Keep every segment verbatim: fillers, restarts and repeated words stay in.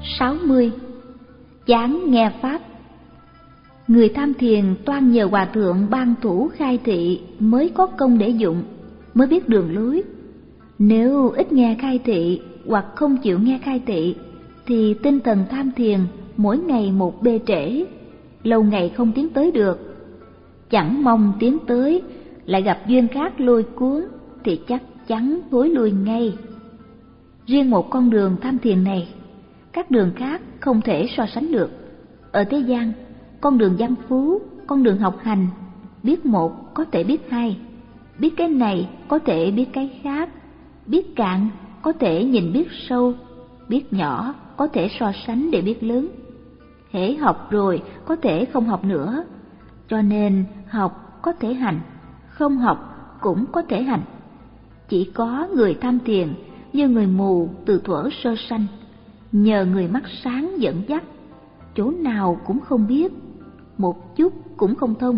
sáu mươi. Chán nghe Pháp. Người tham thiền toan nhờ Hòa Thượng ban thủ khai thị mới có công để dụng, mới biết đường lối. Nếu ít nghe khai thị hoặc không chịu nghe khai thị, thì tinh thần tham thiền mỗi ngày một bê trễ, lâu ngày không tiến tới được. Chẳng mong tiến tới, lại gặp duyên khác lôi cuốn, thì chắc chắn thối lui ngay. Riêng một con đường tham thiền này, các đường khác không thể so sánh được. Ở thế gian, con đường văn phú, con đường học hành, biết một có thể biết hai, biết cái này có thể biết cái khác, biết cạn có thể nhìn biết sâu, biết nhỏ có thể so sánh để biết lớn. Hễ học rồi có thể không học nữa, cho nên học có thể hành, không học cũng có thể hành. Chỉ có người tham thiền như người mù từ thuở sơ sanh, nhờ người mắt sáng dẫn dắt, chỗ nào cũng không biết, một chút cũng không thông.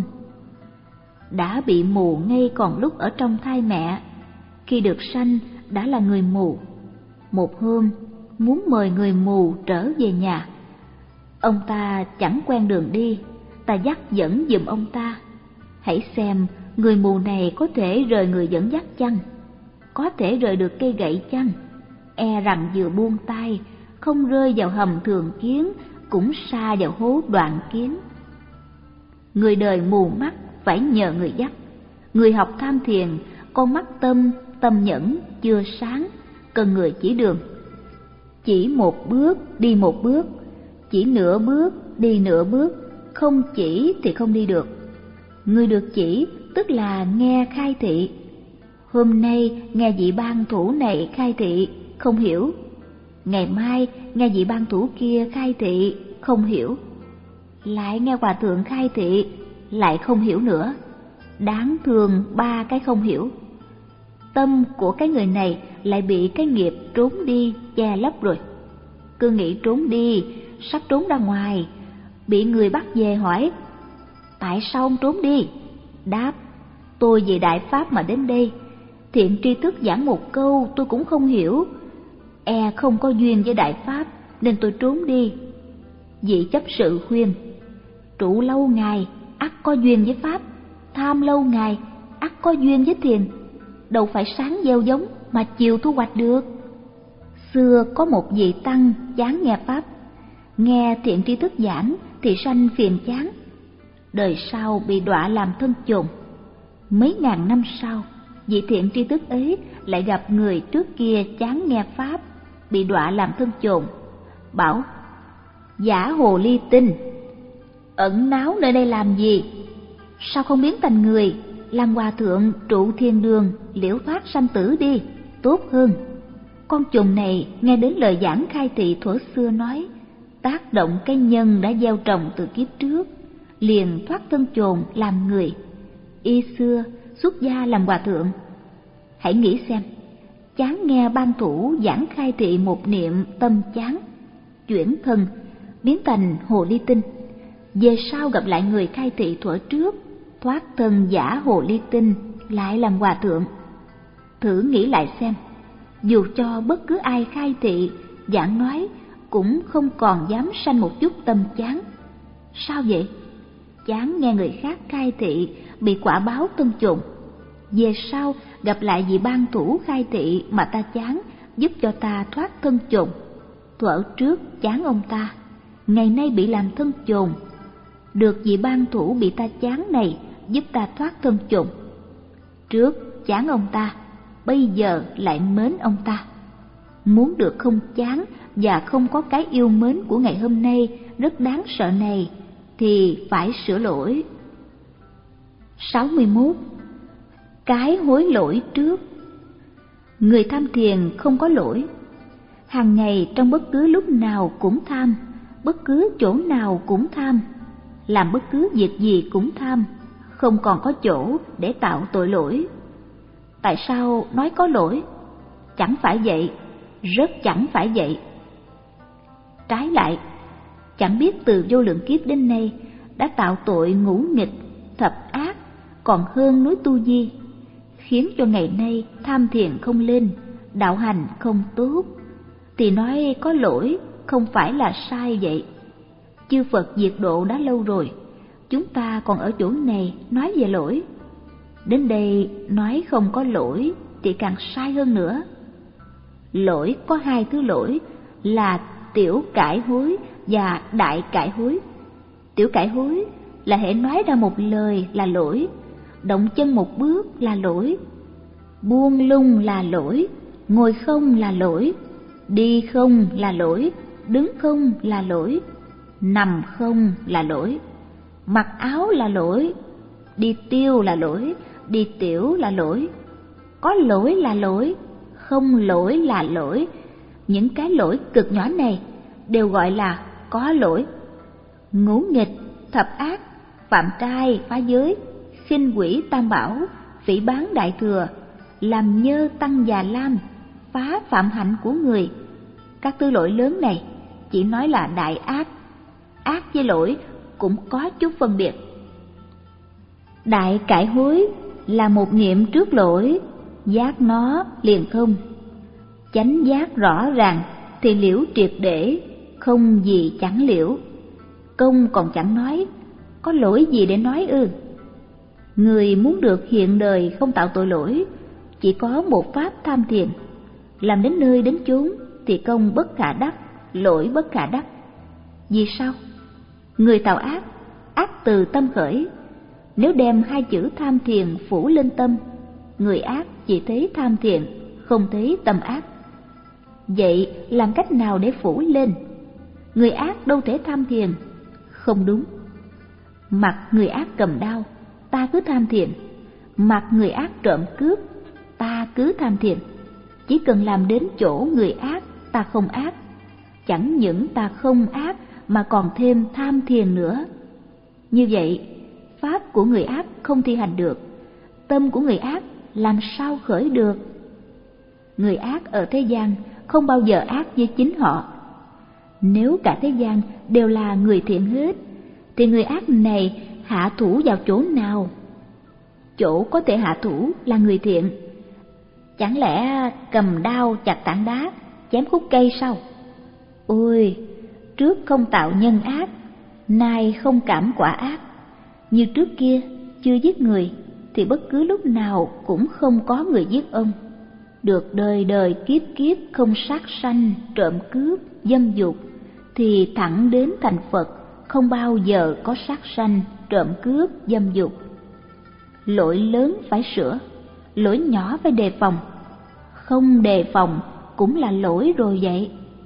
Đã bị mù ngay còn lúc ở trong thai mẹ, khi được sanh đã là người mù. Một hôm muốn mời người mù trở về nhà, ông ta chẳng quen đường đi, ta dắt dẫn giùm ông ta. Hãy xem người mù này có thể rời người dẫn dắt chăng? Có thể rời được cây gậy chăng? E rằng vừa buông tay, không rơi vào hầm thường kiến, cũng sa vào hố đoạn kiến. Người đời mù mắt phải nhờ người dắt. Người học tham thiền, con mắt tâm, tâm nhẫn chưa sáng, cần người chỉ đường. Chỉ một bước đi một bước, chỉ nửa bước đi nửa bước, không chỉ thì không đi được. Người được chỉ tức là nghe khai thị. Hôm nay nghe vị ban thủ này khai thị không hiểu, ngày mai nghe vị ban thủ kia khai thị không hiểu, lại nghe Hòa Thượng khai thị lại không hiểu nữa. Đáng thương ba cái không hiểu. Tâm của cái người này lại bị cái nghiệp trốn đi che lấp rồi. Cứ nghĩ trốn đi, sắp trốn ra ngoài, bị người bắt về hỏi: tại sao ông trốn đi? Đáp: tôi về Đại Pháp mà đến đây, thiện tri thức giảng một câu tôi cũng không hiểu, e không có duyên với Đại Pháp nên tôi trốn đi. Vị chấp sự khuyên: trụ lâu ngày ắt có duyên với Pháp, tham lâu ngày ắt có duyên với thiền, đâu phải sáng gieo giống mà chiều thu hoạch được. Xưa có một vị tăng chán nghe Pháp, nghe thiện tri thức giảng thì sanh phiền chán, đời sau bị đọa làm thân chồn. Mấy ngàn năm sau, vị thiện tri thức ấy lại gặp người trước kia chán nghe Pháp, bị đọa làm thân chồn, bảo: giả hồ ly tinh, ẩn náu nơi đây làm gì? Sao không biến thành người, làm hòa thượng trụ thiên đường, liễu thoát sanh tử đi, tốt hơn. Con trùng này nghe đến lời giảng khai thị thuở xưa nói, tác động cái nhân đã gieo trồng từ kiếp trước, liền thoát thân chồn làm người. Y xưa xuất gia làm hòa thượng. Hãy nghĩ xem, chán nghe ban thủ giảng khai thị một niệm tâm chán, chuyển thân biến thành hồ ly tinh, về sau gặp lại người khai thị thuở trước, thoát thân giả hồ ly tinh lại làm hòa thượng. Thử nghĩ lại xem, dù cho bất cứ ai khai thị giảng nói cũng không còn dám sanh một chút tâm chán. Sao vậy? Chán nghe người khác khai thị bị quả báo thân chồn, về sau gặp lại vị ban thủ khai thị mà ta chán, giúp cho ta thoát thân chồn. Thuở trước chán ông ta, ngày nay bị làm thân chồn, được vị ban thủ bị ta chán này giúp ta thoát thân chồn. Trước chán ông ta, bây giờ lại mến ông ta. Muốn được không chán và không có cái yêu mến của ngày hôm nay rất đáng sợ này thì phải sửa lỗi. sáu mươi mốt. Cái hối lỗi trước. Người tham thiền không có lỗi. Hàng ngày trong bất cứ lúc nào cũng tham, bất cứ chỗ nào cũng tham, làm bất cứ việc gì cũng tham, không còn có chỗ để tạo tội lỗi. Tại sao nói có lỗi? Chẳng phải vậy, rất chẳng phải vậy. Trái lại, chẳng biết từ vô lượng kiếp đến nay đã tạo tội ngũ nghịch, thập ác, còn hơn núi Tu Di, khiến cho ngày nay tham thiền không lên, đạo hành không tốt, thì nói có lỗi không phải là sai vậy. Chư Phật diệt độ đã lâu rồi, chúng ta còn ở chỗ này nói về lỗi. Đến đây nói không có lỗi thì càng sai hơn nữa. Lỗi có hai thứ lỗi là tiểu cải hối và đại cải hối. Tiểu cải hối là hễ nói ra một lời là lỗi, động chân một bước là lỗi, buông lung là lỗi, ngồi không là lỗi, đi không là lỗi, đứng không là lỗi, nằm không là lỗi, mặc áo là lỗi, đi tiêu là lỗi, đi tiểu là lỗi, có lỗi là lỗi, không lỗi là lỗi. Những cái lỗi cực nhỏ này đều gọi là có lỗi. Ngũ nghịch, thập ác, phạm trai, phá giới, khinh quỷ tam bảo, phỉ báng đại thừa, làm nhơ tăng già lam, phá phạm hạnh của người. Các thứ lỗi lớn này chỉ nói là đại ác. Ác với lỗi cũng có chút phân biệt. Đại cải hối là một niệm trước lỗi, giác nó liền thông. Chánh giác rõ ràng thì liễu triệt để, không gì chẳng liễu. Công còn chẳng nói, có lỗi gì để nói ư? Người muốn được hiện đời không tạo tội lỗi, chỉ có một pháp tham thiền. Làm đến nơi đến chốn thì công bất khả đắc, lỗi bất khả đắc. Vì sao? Người tạo ác, ác từ tâm khởi. Nếu đem hai chữ tham thiền phủ lên tâm, người ác chỉ thấy tham thiền, không thấy tâm ác. Vậy làm cách nào để phủ lên? Người ác đâu thể tham thiền. Không đúng. Mặt người ác cầm đao, ta cứ tham thiền. Mặt người ác trộm cướp, ta cứ tham thiền. Chỉ cần làm đến chỗ người ác, ta không ác. Chẳng những ta không ác mà còn thêm tham thiền nữa. Như vậy, pháp của người ác không thi hành được, tâm của người ác làm sao khởi được? Người ác ở thế gian không bao giờ ác với chính họ. Nếu cả thế gian đều là người thiện hết, thì người ác này hạ thủ vào chỗ nào? Chỗ có thể hạ thủ là người thiện. Chẳng lẽ cầm đao chặt tảng đá, chém khúc cây sao? Ôi, trước không tạo nhân ác, nay không cảm quả ác. Như trước kia chưa giết người thì bất cứ lúc nào cũng không có người giết ông. Được đời đời kiếp kiếp không sát sanh, trộm cướp, dâm dục, thì thẳng đến thành Phật không bao giờ có sát sanh, trộm cướp, dâm dục. Lỗi lớn phải sửa, lỗi nhỏ phải đề phòng. Không đề phòng cũng là lỗi rồi vậy.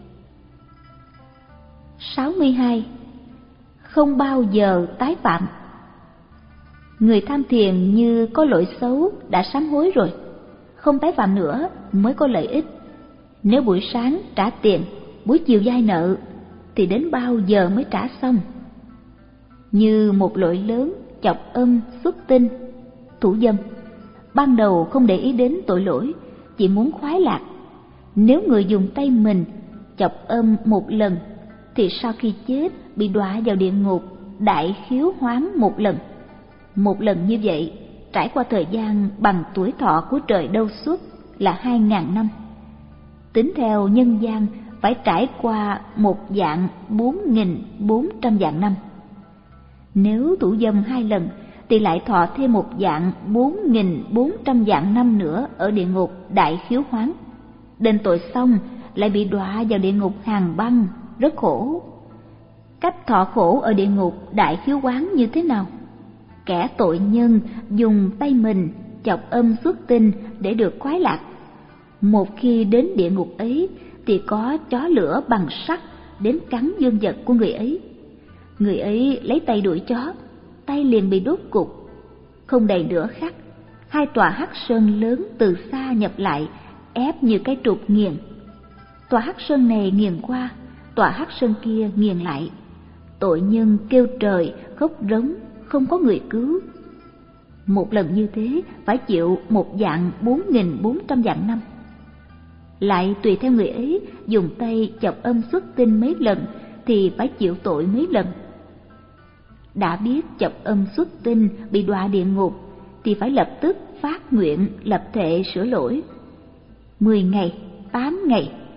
sáu mươi hai. Không bao giờ tái phạm. Người tham thiền như có lỗi xấu đã sám hối rồi, không tái phạm nữa mới có lợi ích. Nếu buổi sáng trả tiền, buổi chiều vay nợ, thì đến bao giờ mới trả xong? Như một lỗi lớn chọc âm xuất tinh, thủ dâm. Ban đầu không để ý đến tội lỗi, chỉ muốn khoái lạc. Nếu người dùng tay mình chọc âm một lần, thì sau khi chết bị đọa vào địa ngục đại khiếu hoán một lần. Một lần như vậy trải qua thời gian bằng tuổi thọ của trời đâu xuất là hai ngàn năm. Tính theo nhân gian phải trải qua một vạn bốn nghìn bốn trăm vạn năm. Nếu thủ dâm hai lần thì lại thọ thêm một vạn bốn nghìn bốn trăm vạn năm nữa ở địa ngục đại khiếu hoán. Đền tội xong lại bị đọa vào địa ngục hàn băng, rất khổ. Cách thọ khổ ở địa ngục đại khiếu hoán như thế nào? Kẻ tội nhân dùng tay mình chọc âm xuất tinh để được khoái lạc. Một khi đến địa ngục ấy thì có chó lửa bằng sắt đến cắn dương vật của người ấy. Người ấy lấy tay đuổi chó, tay liền bị đốt cục. Không đầy nửa khắc, hai tòa hắc sơn lớn từ xa nhập lại, ép như cái trục nghiền. Tòa hắc sơn này nghiền qua, tòa hắc sơn kia nghiền lại. Tội nhân kêu trời, khóc rống, không có người cứu. Một lần như thế phải chịu một vạn bốn nghìn bốn trăm vạn năm. Lại tùy theo người ấy dùng tay chọc âm xuất tinh mấy lần thì phải chịu tội mấy lần. Đã biết chọc âm xuất tinh bị đọa địa ngục thì phải lập tức phát nguyện lập thệ sửa lỗi. Mười ngày, tám ngày,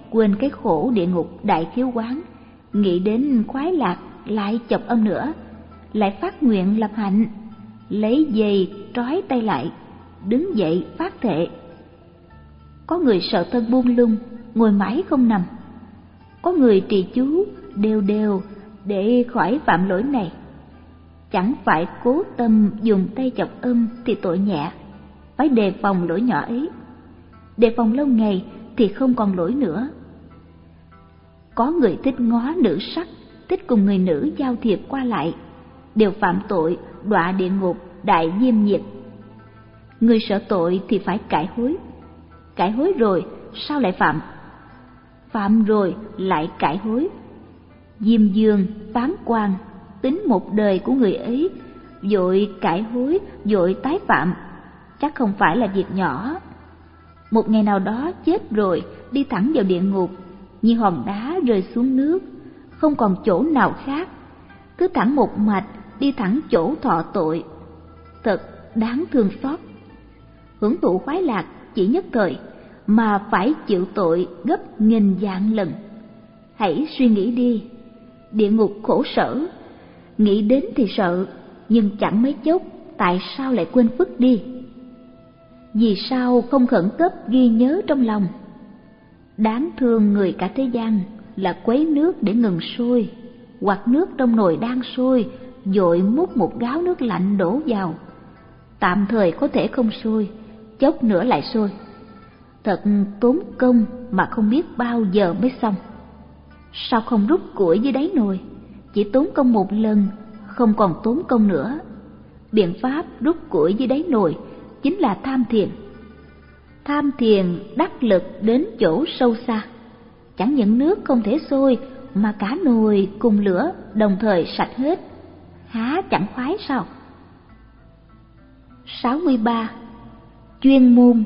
quên cái khổ địa ngục đại khiếu quán, nghĩ đến khoái lạc lại chọc âm nữa, lại phát nguyện lập hạnh, lấy dây trói tay lại, đứng dậy phát thệ. Có người sợ thân buông lung, ngồi mãi không nằm. Có người trì chú đều đều để khỏi phạm lỗi này. Chẳng phải cố tâm dùng tay chọc âm thì tội nhẹ, phải đề phòng lỗi nhỏ ấy. Đề phòng lâu ngày thì không còn lỗi nữa. Có người thích ngó nữ sắc, thích cùng người nữ giao thiệp qua lại, đều phạm tội đọa địa ngục đại diêm nhiệt. Người sợ tội thì phải cải hối, cải hối rồi sao lại phạm? Phạm rồi lại cải hối. Diêm Dương phán quan tính một đời của người ấy, vội cải hối, vội tái phạm, chắc không phải là việc nhỏ. Một ngày nào đó chết rồi, đi thẳng vào địa ngục, như hòn đá rơi xuống nước, không còn chỗ nào khác, cứ thẳng một mạch đi thẳng chỗ thọ tội. Thật đáng thương xót. Hưởng thụ khoái lạc chỉ nhất thời, mà phải chịu tội gấp nghìn vạn lần. Hãy suy nghĩ đi, địa ngục khổ sở, nghĩ đến thì sợ, nhưng chẳng mấy chốc tại sao lại quên phức đi? Vì sao không khẩn cấp ghi nhớ trong lòng? Đáng thương người cả thế gian là quấy nước để ngừng sôi, hoặc nước trong nồi đang sôi, vội múc một gáo nước lạnh đổ vào. Tạm thời có thể không sôi, chốc nữa lại sôi. Thật tốn công mà không biết bao giờ mới xong. Sao không rút củi dưới đáy nồi? Chỉ tốn công một lần, không còn tốn công nữa. Biện pháp rút củi dưới đáy nồi chính là tham thiền. Tham thiền đắc lực đến chỗ sâu xa. Chẳng những nước không thể sôi, mà cả nồi cùng lửa đồng thời sạch hết. Há chẳng khoái sao? sáu mươi ba. Chuyên môn.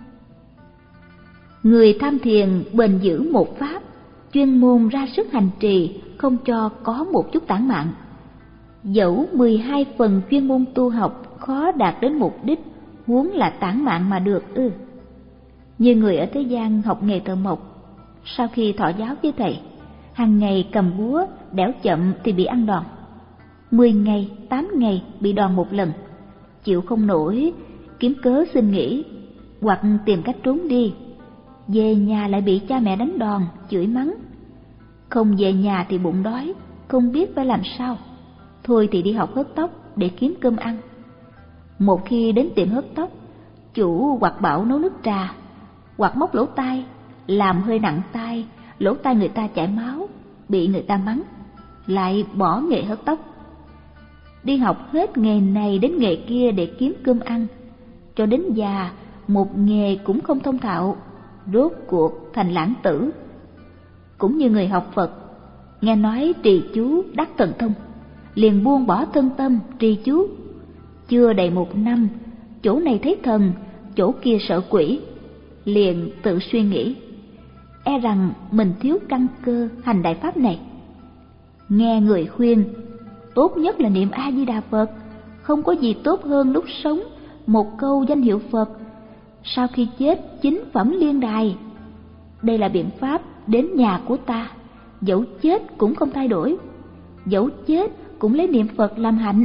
Người tham thiền bền giữ một pháp, chuyên môn ra sức hành trì, không cho có một chút tản mạn. Dẫu mười hai phần chuyên môn tu học khó đạt đến mục đích, huống là tản mạn mà được ư? Như người ở thế gian học nghề thợ mộc, sau khi thọ giáo với thầy, hàng ngày cầm búa, đẽo chậm thì bị ăn đòn. Mười ngày, tám ngày bị đòn một lần, chịu không nổi, kiếm cớ xin nghỉ, hoặc tìm cách trốn đi. Về nhà lại bị cha mẹ đánh đòn, chửi mắng. Không về nhà thì bụng đói, không biết phải làm sao. Thôi thì đi học hớt tóc để kiếm cơm ăn. Một khi đến tiệm hớt tóc, chủ hoặc bảo nấu nước trà, hoặc móc lỗ tai, làm hơi nặng tai, lỗ tai người ta chảy máu, bị người ta mắng, lại bỏ nghề hớt tóc. Đi học hết nghề này đến nghề kia để kiếm cơm ăn, cho đến già một nghề cũng không thông thạo, rốt cuộc thành lãng tử. Cũng như người học Phật, nghe nói trì chú đắc thần thông, liền buông bỏ thân tâm trì chú. Chưa đầy một năm, chỗ này thấy thần, chỗ kia sợ quỷ, liền tự suy nghĩ, e rằng mình thiếu căn cơ hành đại pháp này. Nghe người khuyên, tốt nhất là niệm A Di Đà Phật, không có gì tốt hơn lúc sống một câu danh hiệu Phật, sau khi chết chính phẩm liên đài. Đây là biện pháp đến nhà của ta, dẫu chết cũng không thay đổi, dẫu chết cũng lấy niệm Phật làm hạnh.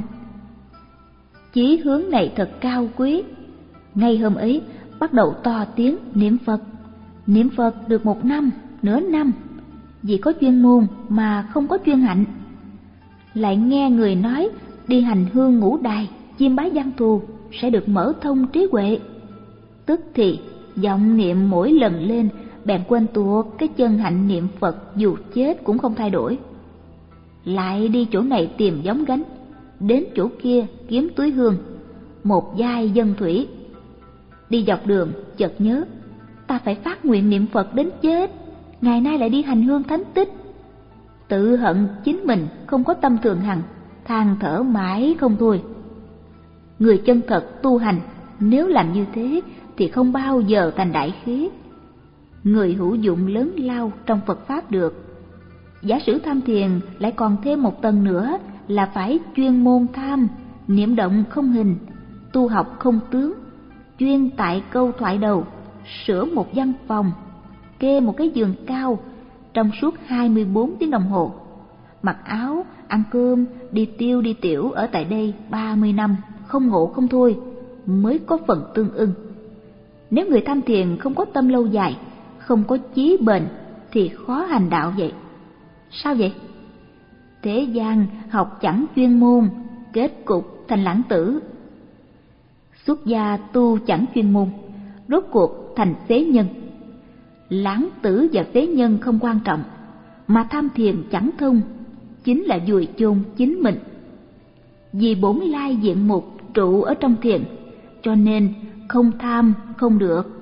Chí hướng này thật cao quý. Ngay hôm ấy bắt đầu to tiếng niệm Phật. Niệm Phật được một năm, nửa năm, vì có chuyên môn mà không có chuyên hạnh. Lại nghe người nói đi hành hương ngũ đài, chiêm bái văn thù sẽ được mở thông trí huệ. Tức thì vọng niệm mỗi lần lên bèn quên tuột cái chân hạnh niệm Phật, dù chết cũng không thay đổi. Lại đi chỗ này tìm giống gánh, đến chỗ kia kiếm túi hương, một vai dân thủy. Đi dọc đường chợt nhớ, ta phải phát nguyện niệm Phật đến chết, ngày nay lại đi hành hương thánh tích. Tự hận chính mình không có tâm thường hằng, than thở mãi không thôi. Người chân thật tu hành nếu làm như thế thì không bao giờ thành đại khí. Người hữu dụng lớn lao trong Phật Pháp được. Giả sử tham thiền lại còn thêm một tầng nữa là phải chuyên môn tham, niệm động không hình, tu học không tướng, chuyên tại câu thoại đầu, sửa một văn phòng, kê một cái giường cao trong suốt hai mươi bốn tiếng đồng hồ, mặc áo, ăn cơm, đi tiêu đi tiểu ở tại đây ba mươi năm, không ngộ không thôi, mới có phần tương ưng. Nếu người tham thiền không có tâm lâu dài, không có chí bền thì khó hành đạo vậy. Sao vậy? Thế gian học chẳng chuyên môn, kết cục thành lãng tử. Xuất gia tu chẳng chuyên môn, rốt cuộc thành phế nhân. Lãng tử và phế nhân không quan trọng, mà tham thiền chẳng thông, chính là vùi chôn chính mình. Vì bổn lai diện mục trụ ở trong thiền, cho nên không tham không được.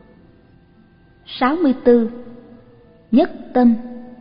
sáu mươi tư. Nhất tâm.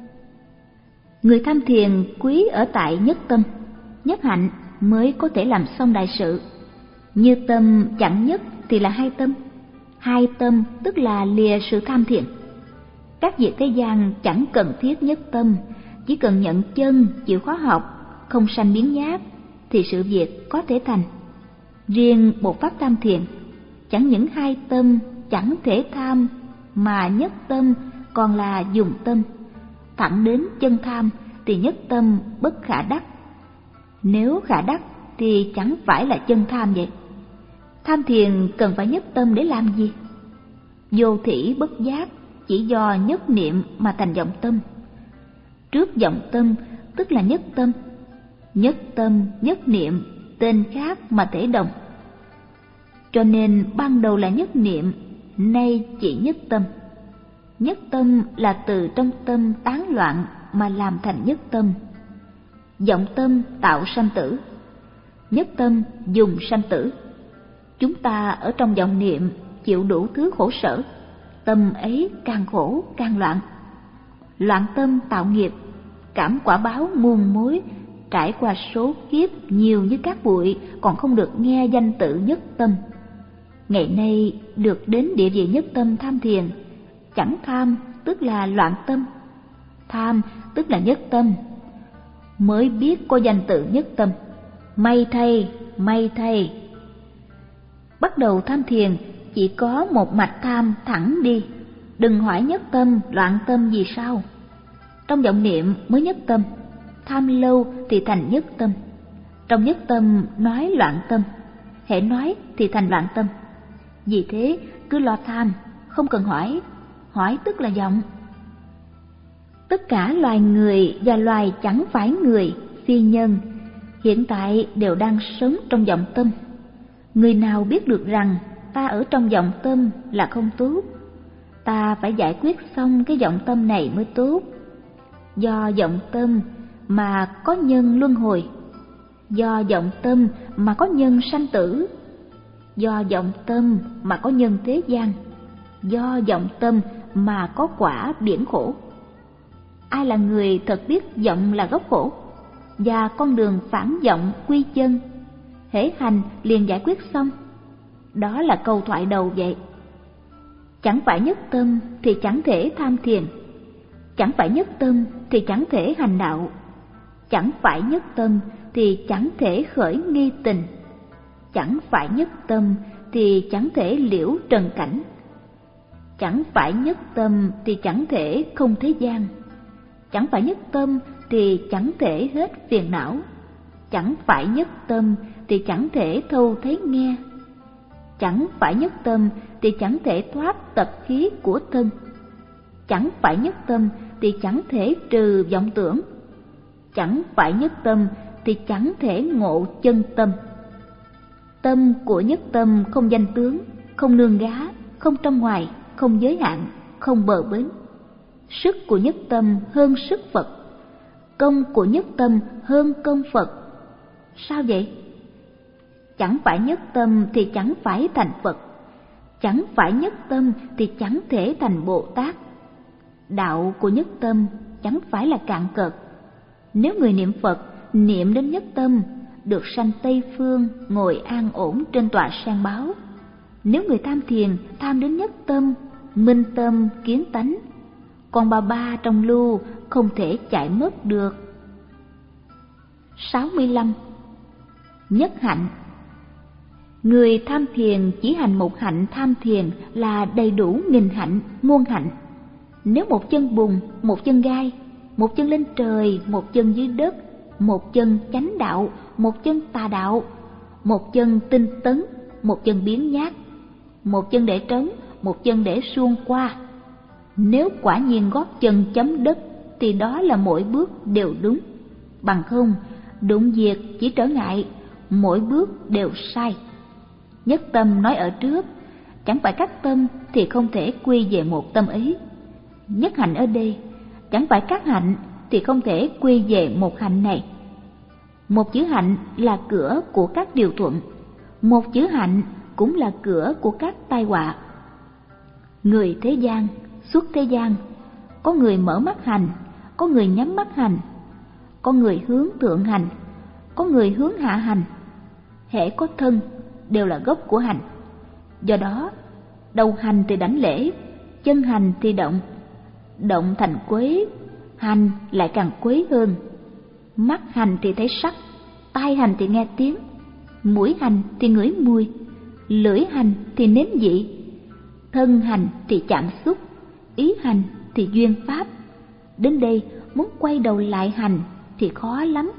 Người tham thiền quý ở tại nhất tâm, nhất hạnh mới có thể làm xong đại sự. Như tâm chẳng nhất thì là hai tâm, hai tâm tức là lìa sự tham thiền. Các việc thế gian chẳng cần thiết nhất tâm, chỉ cần nhận chân, chịu khó học, không sanh biến nhát thì sự việc có thể thành. Riêng một pháp tham thiền, chẳng những hai tâm chẳng thể tham, mà nhất tâm còn là dùng tâm. Thẳng đến chân tham thì nhất tâm bất khả đắc. Nếu khả đắc thì chẳng phải là chân tham vậy. Tham thiền cần phải nhất tâm để làm gì? Vô thỉ bất giác chỉ do nhất niệm mà thành vọng tâm. Trước vọng tâm tức là nhất tâm. Nhất tâm, nhất niệm, tên khác mà thể đồng. Cho nên ban đầu là nhất niệm, nay chỉ nhất tâm. Nhất tâm là từ trong tâm tán loạn mà làm thành nhất tâm. Vọng tâm tạo sanh tử, nhất tâm dùng sanh tử. Chúng ta ở trong vọng niệm chịu đủ thứ khổ sở, tâm ấy càng khổ càng loạn. Loạn tâm tạo nghiệp, cảm quả báo muôn mối, trải qua số kiếp nhiều như cát bụi, còn không được nghe danh tự nhất tâm. Ngày nay được đến địa vị nhất tâm tham thiền, chẳng tham tức là loạn tâm, tham tức là nhất tâm, mới biết có danh tự nhất tâm. May thay, may thay. Bắt đầu tham thiền chỉ có một mạch tham thẳng đi, đừng hỏi nhất tâm, loạn tâm gì sao. Trong vọng niệm mới nhất tâm, tham lâu thì thành nhất tâm. Trong nhất tâm nói loạn tâm, hễ nói thì thành loạn tâm. Vì thế cứ lo tham, không cần hỏi, hỏi tức là vọng. Tất cả loài người và loài chẳng phải người, phi nhân, hiện tại đều đang sống trong vọng tâm. Người nào biết được rằng ta ở trong vọng tâm là không tốt, ta phải giải quyết xong cái vọng tâm này mới tốt. Do vọng tâm mà có nhân luân hồi, do vọng tâm mà có nhân sanh tử, do vọng tâm mà có nhân thế gian, do vọng tâm mà có quả biển khổ. Ai là người thật biết vọng là gốc khổ và con đường phản vọng quy chân, hễ hành liền giải quyết xong? Đó là câu thoại đầu vậy. Chẳng phải nhất tâm thì chẳng thể tham thiền, chẳng phải nhất tâm thì chẳng thể hành đạo, chẳng phải nhất tâm thì chẳng thể khởi nghi tình, chẳng phải nhất tâm thì chẳng thể liễu trần cảnh, chẳng phải nhất tâm thì chẳng thể không thế gian, chẳng phải nhất tâm thì chẳng thể hết phiền não, chẳng phải nhất tâm thì chẳng thể thâu thấy nghe, chẳng phải nhất tâm thì chẳng thể thoát tập khí của thân, chẳng phải nhất tâm thì chẳng thể trừ vọng tưởng, chẳng phải nhất tâm thì chẳng thể ngộ chân tâm. Tâm của nhất tâm không danh tướng, không nương gá, không trong ngoài, không giới hạn, không bờ bến. Sức của nhất tâm hơn sức Phật, công của nhất tâm hơn công Phật. Sao vậy? Chẳng phải nhất tâm thì chẳng phải thành Phật, chẳng phải nhất tâm thì chẳng thể thành Bồ Tát. Đạo của nhất tâm chẳng phải là cạn cợt. Nếu người niệm Phật niệm đến nhất tâm, được sanh Tây Phương, ngồi an ổn trên tọa sen báo. Nếu người tham thiền tham đến nhất tâm, minh tâm kiến tánh, còn bà ba trong lưu không thể chạy mất được. sáu mươi lăm. Nhất hạnh. Người tham thiền chỉ hành một hạnh tham thiền là đầy đủ nghìn hạnh, muôn hạnh. nếu một chân bùn, một chân gai, một chân lên trời, một chân dưới đất, một chân chánh đạo, một chân tà đạo, một chân tinh tấn, một chân biếng nhác, một chân để trống, một chân để suông qua. Nếu quả nhiên gót chân chấm đất thì đó là mỗi bước đều đúng, bằng không đụng việc chỉ trở ngại, mỗi bước đều sai. Nhất tâm nói ở trước, chẳng phải các tâm thì không thể quy về một tâm ấy. Nhất hạnh ở đây, chẳng phải các hạnh thì không thể quy về một hạnh này. Một chữ hạnh là cửa của các điều thuận, một chữ hạnh cũng là cửa của các tai họa. Người thế gian, xuất thế gian, có người mở mắt hành, có người nhắm mắt hành, có người hướng thượng hành, có người hướng hạ hành. Hễ có thân đều là gốc của hành. Do đó, đầu hành thì đảnh lễ, chân hành thì động, động thành quế, hành lại càng quế hơn. Mắt hành thì thấy sắc, tai hành thì nghe tiếng, mũi hành thì ngửi mùi, lưỡi hành thì nếm vị, thân hành thì chạm xúc, ý hành thì duyên pháp. Đến đây muốn quay đầu lại hành thì khó lắm.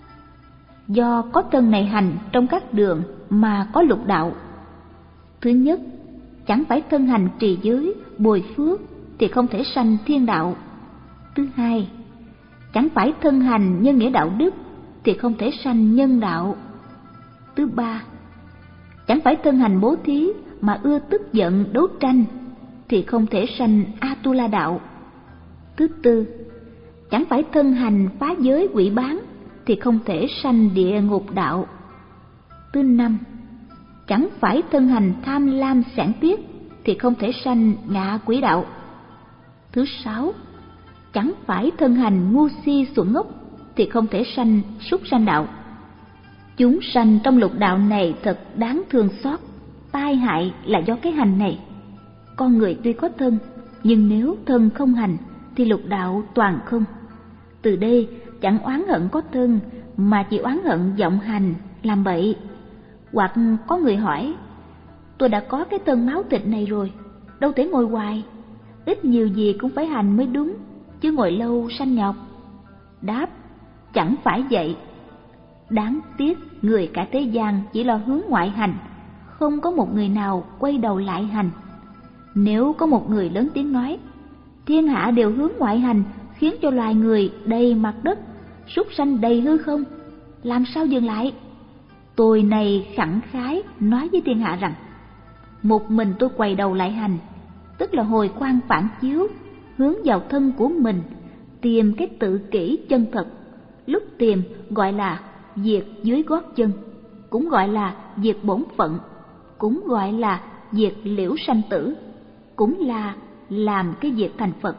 Do có thân này hành trong các đường mà có lục đạo. Thứ nhất, chẳng phải thân hành trì giới, bồi phước thì không thể sanh thiên đạo. Thứ hai, chẳng phải thân hành nhân nghĩa đạo đức thì không thể sanh nhân đạo. Thứ ba, chẳng phải thân hành bố thí mà ưa tức giận đấu tranh thì không thể sanh Atula đạo. Thứ tư, chẳng phải thân hành phá giới quỷ bán thì không thể sanh địa ngục đạo. Thứ năm, chẳng phải thân hành tham lam xẻn tiết thì không thể sanh ngạ quỷ đạo. Thứ sáu, chẳng phải thân hành ngu si xuẩn ngốc thì không thể sanh súc sanh đạo. Chúng sanh trong lục đạo này thật đáng thương xót, tai hại là do cái hành này. Con người tuy có thân, nhưng nếu thân không hành thì lục đạo toàn không. Từ đây chẳng oán hận có thân, mà chỉ oán hận vọng hành làm bậy. Hoặc có người hỏi, tôi đã có cái thân máu thịt này rồi, đâu thể ngồi hoài, ít nhiều gì cũng phải hành mới đúng, chứ ngồi lâu sanh nhọc. Đáp, chẳng phải vậy. Đáng tiếc người cả thế gian chỉ lo hướng ngoại hành, không có một người nào quay đầu lại hành. Nếu có một người lớn tiếng nói, thiên hạ đều hướng ngoại hành, khiến cho loài người đầy mặt đất, súc sanh đầy hư không, làm sao dừng lại? Tôi này khẳng khái nói với thiên hạ rằng, một mình tôi quay đầu lại hành, tức là hồi quang phản chiếu, hướng vào thân của mình, tìm cái tự kỷ chân thật. Lúc tìm gọi là diệt dưới gót chân, cũng gọi là diệt bổn phận, cũng gọi là diệt liễu sanh tử, cũng là làm cái việc thành Phật.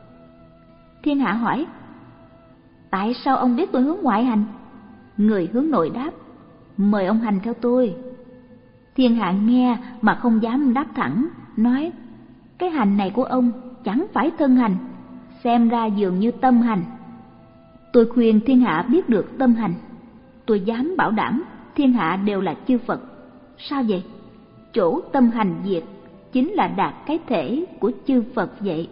Thiên hạ hỏi, tại sao ông biết tôi hướng ngoại hành? Người hướng nội đáp, mời ông hành theo tôi. Thiên hạ nghe mà không dám đáp thẳng, nói, cái hành này của ông chẳng phải thân hành, xem ra dường như tâm hành. Tôi khuyên thiên hạ biết được tâm hành, tôi dám bảo đảm thiên hạ đều là chư Phật. Sao vậy? Chỗ tâm hành diệt chính là đạt cái thể của chư Phật vậy.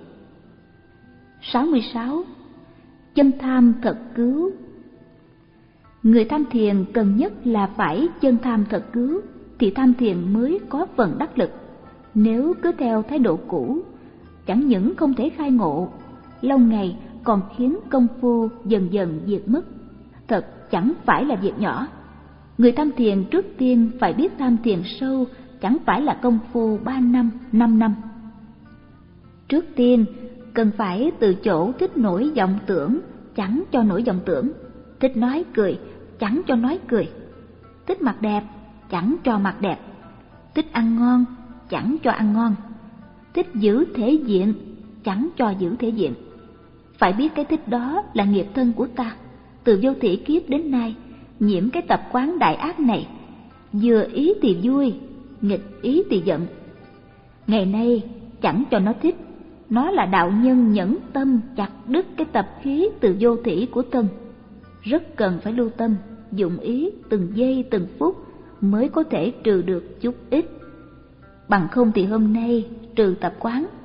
sáu mươi sáu. Chân tham thật cứu. Người tham thiền cần nhất là phải chân tham thật cứu, thì tham thiền mới có phần đắc lực. Nếu cứ theo thái độ cũ, chẳng những không thể khai ngộ, lâu ngày còn khiến công phu dần dần diệt mất, thật chẳng phải là việc nhỏ. Người tham thiền trước tiên phải biết tham thiền sâu chẳng phải là công phu ba năm, năm năm. Trước tiên cần phải từ chỗ thích nổi vọng tưởng chẳng cho nổi vọng tưởng, thích nói cười chẳng cho nói cười, thích mặt đẹp chẳng cho mặt đẹp, thích ăn ngon chẳng cho ăn ngon, thích giữ thể diện chẳng cho giữ thể diện. Phải biết cái thích đó là nghiệp thân của ta, từ vô thỉ kiếp đến nay nhiễm cái tập quán đại ác này, vừa ý thì vui, nghịch ý thì giận. Ngày nay chẳng cho nó thích, nó là đạo nhân nhẫn tâm chặt đứt cái tập khí từ vô thỉ của thân. Rất cần phải lưu tâm, dụng ý từng giây từng phút mới có thể trừ được chút ít. Bằng không thì hôm nay trừ tập quán,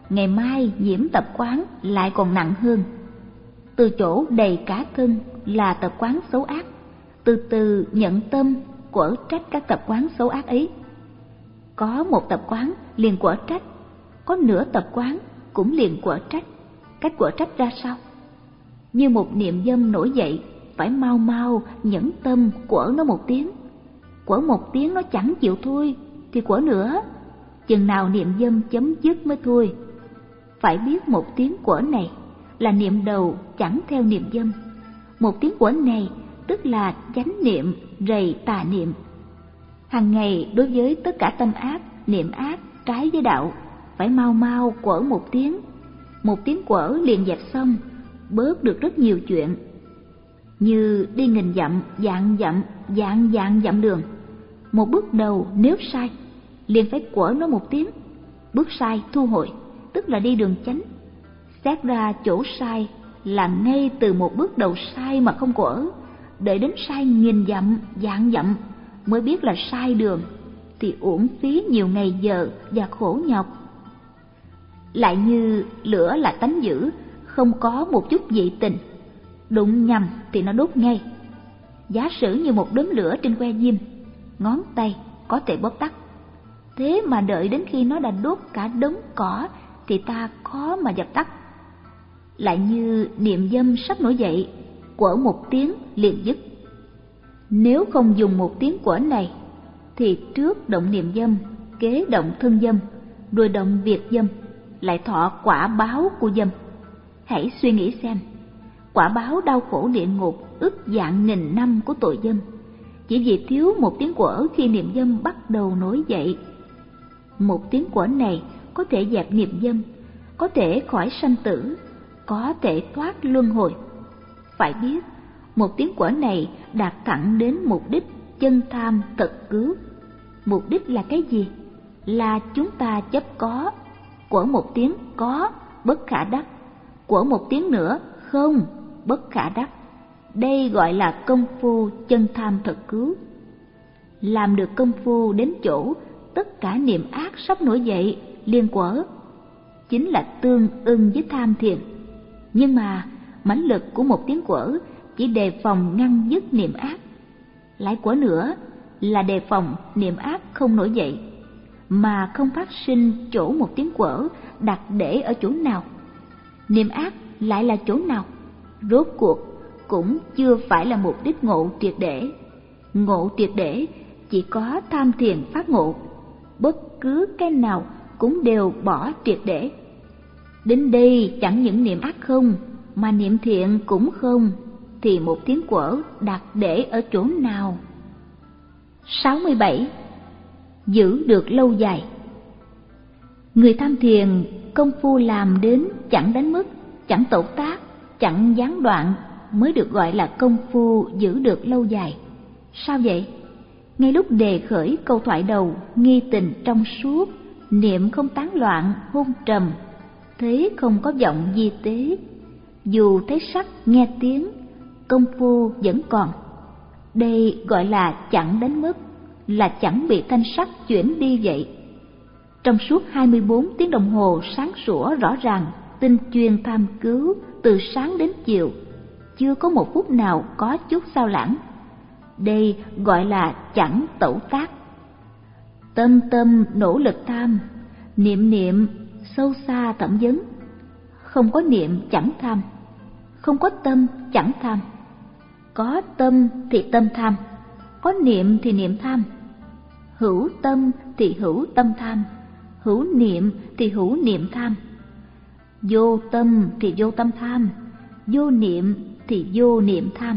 ngày mai nhiễm tập quán lại còn nặng hơn. Từ chỗ đầy cả thân là tập quán xấu ác, từ từ nhận tâm quở trách các tập quán xấu ác ấy. Có một tập quán liền quở trách, có nửa tập quán cũng liền quở trách. Cách quở trách ra sao? Như một niệm dâm nổi dậy, phải mau mau nhẫn tâm quở nó một tiếng. Quở một tiếng nó chẳng chịu thôi thì quở nữa, chừng nào niệm dâm chấm dứt mới thôi. Phải biết một tiếng quở này là niệm đầu chẳng theo niệm dâm. Một tiếng quở này tức là chánh niệm rầy tà niệm. Hằng ngày đối với tất cả tâm ác, niệm ác trái với đạo, phải mau mau quở một tiếng. Một tiếng quở liền dẹp xong, bớt được rất nhiều chuyện. Như đi nghìn dặm, vạn dặm, vạn vạn dặm đường, một bước đầu nếu sai, liền phải quở nó một tiếng. Bước sai thu hồi, tức là đi đường chánh. Xét ra chỗ sai là ngay từ một bước đầu sai mà không quở, đợi đến sai nghìn dặm, vạn dặm mới biết là sai đường, thì uổng phí nhiều ngày giờ và khổ nhọc. Lại như lửa là tánh dữ, không có một chút dị tình, đụng nhầm thì nó đốt ngay. Giả sử như một đốm lửa trên que diêm, ngón tay có thể bóp tắt, thế mà đợi đến khi nó đã đốt cả đống cỏ thì ta khó mà dập tắt. Lại như niệm dâm sắp nổi dậy, quở một tiếng liền dứt. Nếu không dùng một tiếng quở này thì trước động niệm dâm, kế động thân dâm, rồi động việc dâm, lại thọ quả báo của dâm. Hãy suy nghĩ xem, quả báo đau khổ địa ngục ức vạn nghìn năm của tội dâm, chỉ vì thiếu một tiếng quở khi niệm dâm bắt đầu nổi dậy. Một tiếng quở này có thể dẹp niệm dâm, có thể khỏi sanh tử, có thể thoát luân hồi. Phải biết, một tiếng quở này đạt thẳng đến mục đích chân tham thật cứu. Mục đích là cái gì? Là chúng ta chấp có. Quở một tiếng có, bất khả đắc. Quở một tiếng nữa không, bất khả đắc. Đây gọi là công phu chân tham thật cứu. Làm được công phu đến chỗ tất cả niệm ác sắp nổi dậy liền quở, chính là tương ưng với tham thiền. Nhưng mà mãnh lực của một tiếng quở chỉ đề phòng ngăn dứt niệm ác. Lại quở nữa là đề phòng niệm ác không nổi dậy, mà không phát sinh chỗ một tiếng quở đặt để ở chỗ nào. Niệm ác lại là chỗ nào? Rốt cuộc cũng chưa phải là mục đích ngộ triệt để. Ngộ triệt để chỉ có tham thiền phát ngộ, bất cứ cái nào cũng đều bỏ triệt để. Đến đây chẳng những niệm ác không, mà niệm thiện cũng không, thì một tiếng quở đặt để ở chỗ nào? sáu mươi bảy. Giữ được lâu dài. Người tham thiền công phu làm đến chẳng đánh mất, chẳng tẩu tác, chẳng gián đoạn mới được gọi là công phu giữ được lâu dài. Sao vậy? Ngay lúc đề khởi câu thoại đầu, nghi tình trong suốt, niệm không tán loạn, hôn trầm, thế không có vọng di tế, dù thấy sắc nghe tiếng, công phu vẫn còn. Đây gọi là chẳng đánh mất, là chẳng bị thanh sắc chuyển đi vậy. Trong suốt hai mươi bốn tiếng đồng hồ sáng sủa rõ ràng, tinh chuyên tham cứu từ sáng đến chiều, chưa có một phút nào có chút sao lãng. Đây gọi là chẳng tẩu tác. Tâm tâm nỗ lực tham, niệm niệm sâu xa thẩm vấn. Không có niệm chẳng tham, không có tâm chẳng tham. Có tâm thì tâm tham, có niệm thì niệm tham. Hữu tâm thì hữu tâm tham, hữu niệm thì hữu niệm tham. Vô tâm thì vô tâm tham, vô niệm thì vô niệm tham.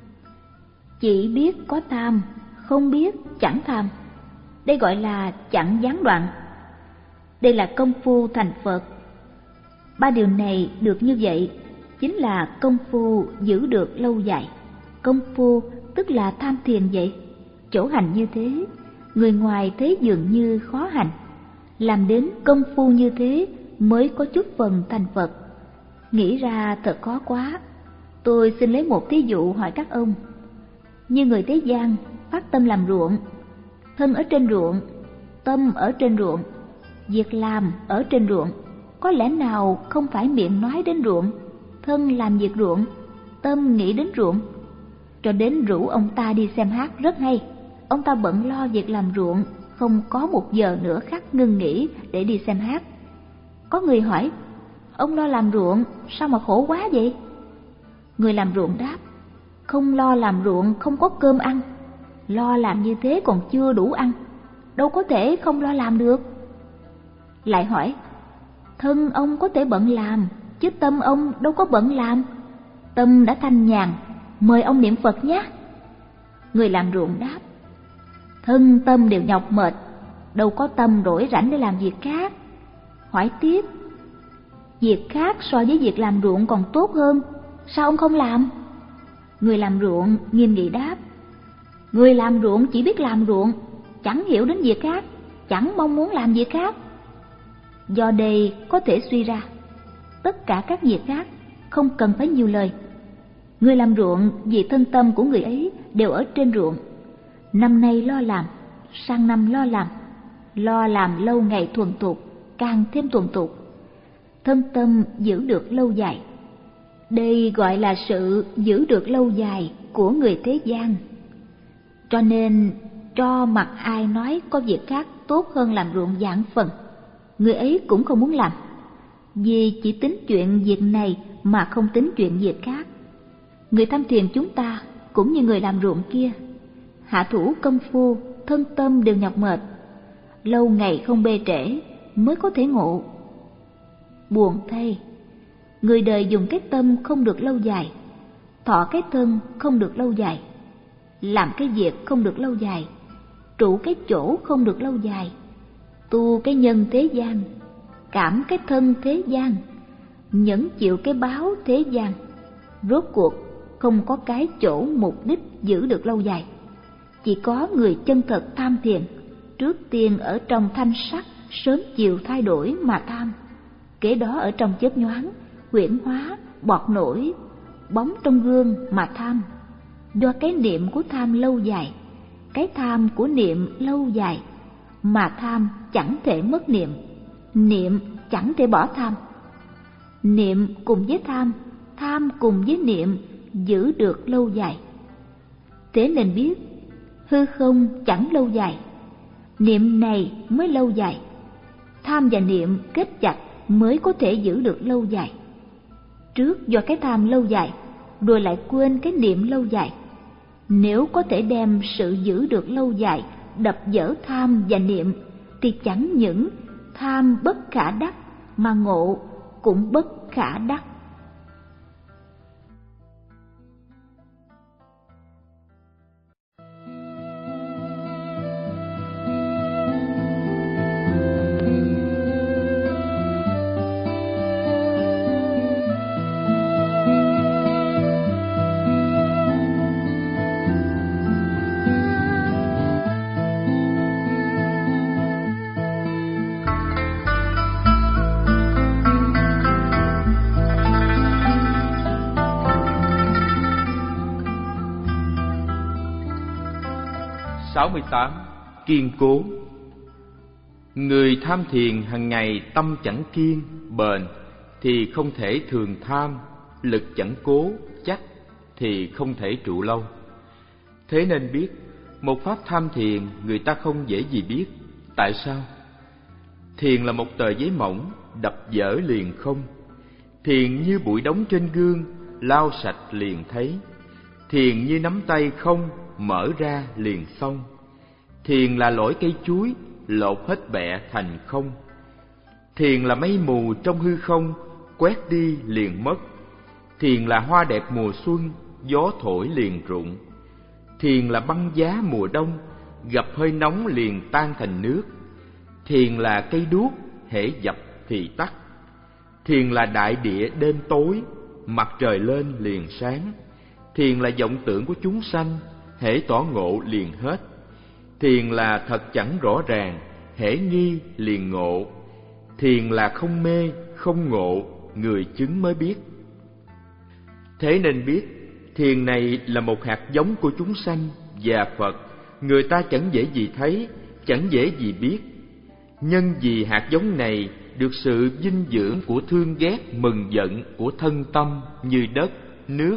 Chỉ biết có tham, không biết chẳng tham. Đây gọi là chẳng gián đoạn. Đây là công phu thành Phật. Ba điều này được như vậy chính là công phu giữ được lâu dài. Công phu tức là tham thiền vậy. Chỗ hành như thế, người ngoài thấy dường như khó hành. Làm đến công phu như thế mới có chút phần thành Phật. Nghĩ ra thật khó quá. Tôi xin lấy một thí dụ hỏi các ông. Như người thế gian phát tâm làm ruộng, thân ở trên ruộng, tâm ở trên ruộng, việc làm ở trên ruộng, có lẽ nào không phải miệng nói đến ruộng, thân làm việc ruộng, tâm nghĩ đến ruộng, cho đến rủ ông ta đi xem hát rất hay. Ông ta bận lo việc làm ruộng, không có một giờ nữa khắc ngưng nghỉ để đi xem hát. Có người hỏi, ông lo làm ruộng sao mà khổ quá vậy? Người làm ruộng đáp, không lo làm ruộng không có cơm ăn, lo làm như thế còn chưa đủ ăn, đâu có thể không lo làm được. Lại hỏi, thân ông có thể bận làm, chứ tâm ông đâu có bận làm. Tâm đã thanh nhàn, mời ông niệm Phật nhé. Người làm ruộng đáp, thân tâm đều nhọc mệt, đâu có tâm rỗi rảnh để làm việc khác. Hỏi tiếp, việc khác so với việc làm ruộng còn tốt hơn, sao ông không làm? Người làm ruộng nghiêm nghị đáp, người làm ruộng chỉ biết làm ruộng, chẳng hiểu đến việc khác, chẳng mong muốn làm việc khác. Do đây có thể suy ra, tất cả các việc khác không cần phải nhiều lời. Người làm ruộng vì thân tâm của người ấy đều ở trên ruộng, năm nay lo làm, sang năm lo làm, lo làm lâu ngày thuần thục, càng thêm thuần thục, thân tâm giữ được lâu dài. Đây gọi là sự giữ được lâu dài của người thế gian. Cho nên cho mặc ai nói có việc khác tốt hơn làm ruộng vạn phần, người ấy cũng không muốn làm, vì chỉ tính chuyện việc này mà không tính chuyện việc khác. Người tham thiền chúng ta cũng như người làm ruộng kia, hạ thủ công phu, thân tâm đều nhọc mệt, lâu ngày không bê trễ mới có thể ngộ. Buồn thay, người đời dùng cái tâm không được lâu dài, thọ cái thân không được lâu dài, làm cái việc không được lâu dài, trụ cái chỗ không được lâu dài, tu cái nhân thế gian, cảm cái thân thế gian, nhẫn chịu cái báo thế gian, rốt cuộc không có cái chỗ mục đích giữ được lâu dài. Chỉ có người chân thật tham thiền, trước tiên ở trong thanh sắc sớm chiều thay đổi mà tham, kế đó ở trong chớp nhoáng, huyễn hóa, bọt nổi, bóng trong gương mà tham. Do cái niệm của tham lâu dài, cái tham của niệm lâu dài, mà tham chẳng thể mất niệm, niệm chẳng thể bỏ tham. Niệm cùng với tham, tham cùng với niệm giữ được lâu dài. Thế nên biết, hư không chẳng lâu dài, niệm này mới lâu dài. Tham và niệm kết chặt mới có thể giữ được lâu dài. Trước do cái tham lâu dài, rồi lại quên cái niệm lâu dài. Nếu có thể đem sự giữ được lâu dài đập vỡ tham và niệm, thì chẳng những tham bất khả đắc, mà ngộ cũng bất khả đắc. sáu mươi tám. Kiên cố. Người tham thiền hằng ngày tâm chẳng kiên, bền thì không thể thường tham, lực chẳng cố, chắc thì không thể trụ lâu. Thế nên biết, một pháp tham thiền người ta không dễ gì biết. Tại sao? Thiền là một tờ giấy mỏng, đập vỡ liền không. Thiền như bụi đóng trên gương, lau sạch liền thấy. Thiền như nắm tay không, mở ra liền xong. Thiền là lỗi cây chuối, lột hết bẹ thành không. Thiền là mây mù trong hư không, quét đi liền mất. Thiền là hoa đẹp mùa xuân, gió thổi liền rụng. Thiền là băng giá mùa đông, gặp hơi nóng liền tan thành nước. Thiền là cây đuốc, hễ dập thì tắt. Thiền là đại địa đêm tối, mặt trời lên liền sáng. Thiền là vọng tưởng của chúng sanh, hễ tỏ ngộ liền hết. Thiền là thật chẳng rõ ràng, hễ nghi liền ngộ. Thiền là không mê, không ngộ, người chứng mới biết. Thế nên biết, thiền này là một hạt giống của chúng sanh và Phật, người ta chẳng dễ gì thấy, chẳng dễ gì biết. Nhân vì hạt giống này được sự dinh dưỡng của thương ghét mừng giận của thân tâm như đất, nước,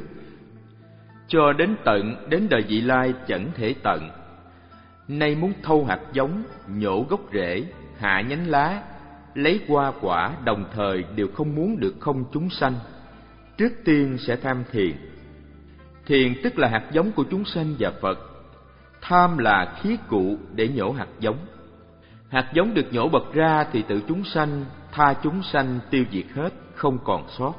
cho đến tận đến đời vị lai chẳng thể tận. Nay muốn thâu hạt giống, nhổ gốc rễ, hạ nhánh lá, lấy hoa quả, đồng thời đều không muốn được không chúng sanh. Trước tiên sẽ tham thiền. Thiền tức là hạt giống của chúng sanh và Phật. Tham là khí cụ để nhổ hạt giống. Hạt giống được nhổ bật ra thì tự chúng sanh, tha chúng sanh tiêu diệt hết, không còn sót.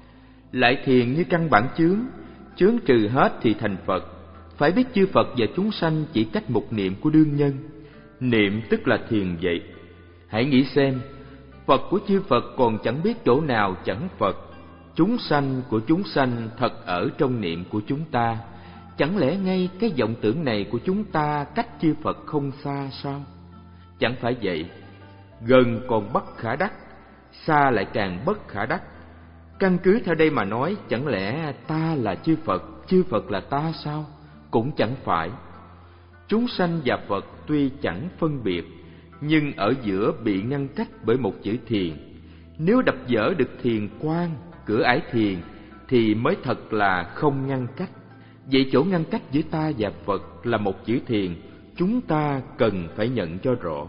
Lại thiền như căn bản chướng, chướng trừ hết thì thành Phật. Phải biết chư Phật và chúng sanh chỉ cách một niệm của đương nhân. Niệm tức là thiền vậy. Hãy nghĩ xem, Phật của chư Phật còn chẳng biết chỗ nào chẳng Phật. Chúng sanh của chúng sanh thật ở trong niệm của chúng ta. Chẳng lẽ ngay cái vọng tưởng này của chúng ta cách chư Phật không xa sao? Chẳng phải vậy. Gần còn bất khả đắc, xa lại càng bất khả đắc. Căn cứ theo đây mà nói, chẳng lẽ ta là chư Phật, chư Phật là ta sao? Cũng chẳng phải. Chúng sanh và Phật tuy chẳng phân biệt, nhưng ở giữa bị ngăn cách bởi một chữ thiền. Nếu đập vỡ được thiền quang, cửa ải thiền, thì mới thật là không ngăn cách. Vậy chỗ ngăn cách giữa ta và Phật là một chữ thiền, chúng ta cần phải nhận cho rõ.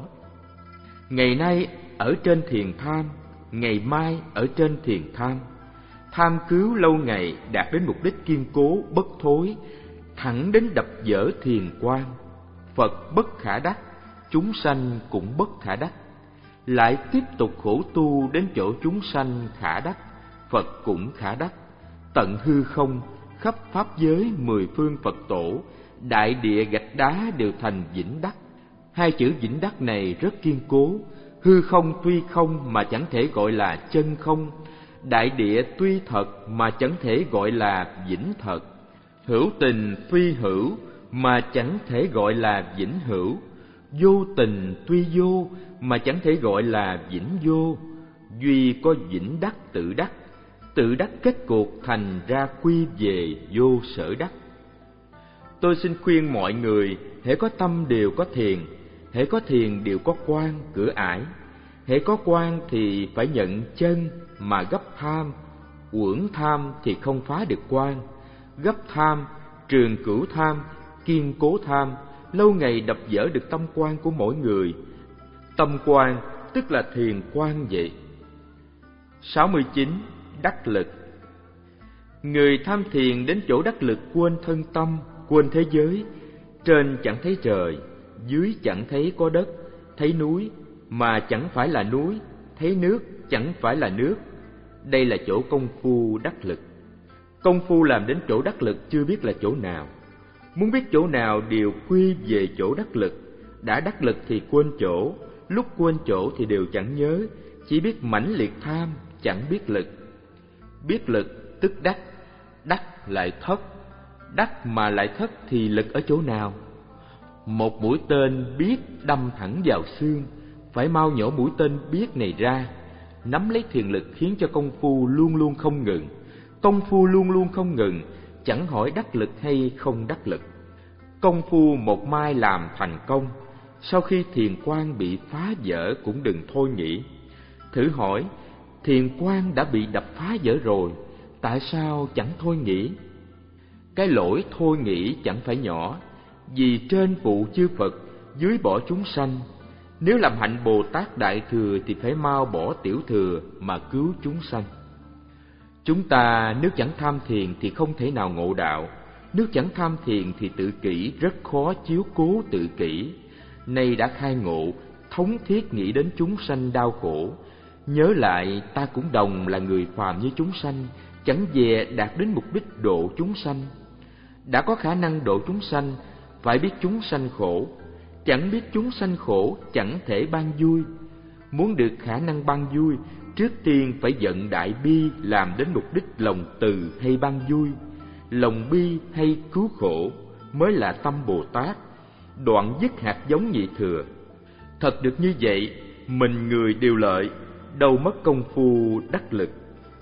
Ngày nay ở trên thiền tham, ngày mai ở trên thiền tham. Tham cứu lâu ngày đạt đến mục đích kiên cố, bất thối, thẳng đến đập vỡ thiền quang. Phật bất khả đắc, chúng sanh cũng bất khả đắc. Lại tiếp tục khổ tu đến chỗ chúng sanh khả đắc, Phật cũng khả đắc. Tận hư không, khắp pháp giới mười phương Phật tổ, đại địa gạch đá đều thành vĩnh đắc. Hai chữ vĩnh đắc này rất kiên cố. Hư không tuy không mà chẳng thể gọi là chân không. Đại địa tuy thật mà chẳng thể gọi là vĩnh thật. Hữu tình tuy hữu mà chẳng thể gọi là vĩnh hữu. Vô tình tuy vô mà chẳng thể gọi là vĩnh vô. Duy có vĩnh đắc tự đắc, tự đắc kết cuộc thành ra quy về vô sở đắc. Tôi xin khuyên mọi người, hễ có tâm đều có thiền, hễ có thiền đều có quan, cửa ải. Hễ có quan thì phải nhận chân mà gấp tham, uổng tham thì không phá được quan. Gấp tham, trường cửu tham, kiên cố tham, lâu ngày đập vỡ được tâm quan của mỗi người. Tâm quan tức là thiền quan vậy. sáu mươi chín. Đắc lực. Người tham thiền đến chỗ đắc lực quên thân tâm, quên thế giới. Trên chẳng thấy trời, dưới chẳng thấy có đất, thấy núi mà chẳng phải là núi, thấy nước chẳng phải là nước. Đây là chỗ công phu đắc lực. Công phu làm đến chỗ đắc lực chưa biết là chỗ nào. Muốn biết chỗ nào đều quy về chỗ đắc lực. Đã đắc lực thì quên chỗ, lúc quên chỗ thì đều chẳng nhớ, chỉ biết mãnh liệt tham, chẳng biết lực. Biết lực tức đắc, đắc lại thất. Đắc mà lại thất thì lực ở chỗ nào? Một mũi tên biết đâm thẳng vào xương, phải mau nhổ mũi tên biết này ra. Nắm lấy thiền lực khiến cho công phu luôn luôn không ngừng. Công phu luôn luôn không ngừng, chẳng hỏi đắc lực hay không đắc lực. Công phu một mai làm thành công, sau khi thiền quan bị phá vỡ cũng đừng thôi nghĩ. Thử hỏi, thiền quan đã bị đập phá vỡ rồi, tại sao chẳng thôi nghĩ? Cái lỗi thôi nghĩ chẳng phải nhỏ, vì trên phụ chư Phật, dưới bỏ chúng sanh. Nếu làm hạnh Bồ Tát Đại Thừa thì phải mau bỏ tiểu thừa mà cứu chúng sanh. Chúng ta nếu chẳng tham thiền thì không thể nào ngộ đạo. Nếu chẳng tham thiền thì tự kỷ rất khó chiếu cố tự kỷ. Nay đã khai ngộ, thống thiết nghĩ đến chúng sanh đau khổ. Nhớ lại ta cũng đồng là người phàm như chúng sanh, chẳng dè đạt đến mục đích độ chúng sanh. Đã có khả năng độ chúng sanh, phải biết chúng sanh khổ. Chẳng biết chúng sanh khổ, chẳng thể ban vui. Muốn được khả năng ban vui, trước tiên phải giận đại bi làm đến mục đích lòng từ hay ban vui. Lòng bi hay cứu khổ mới là tâm Bồ Tát, đoạn dứt hạt giống nhị thừa. Thật được như vậy, mình người đều lợi, đâu mất công phu đắc lực.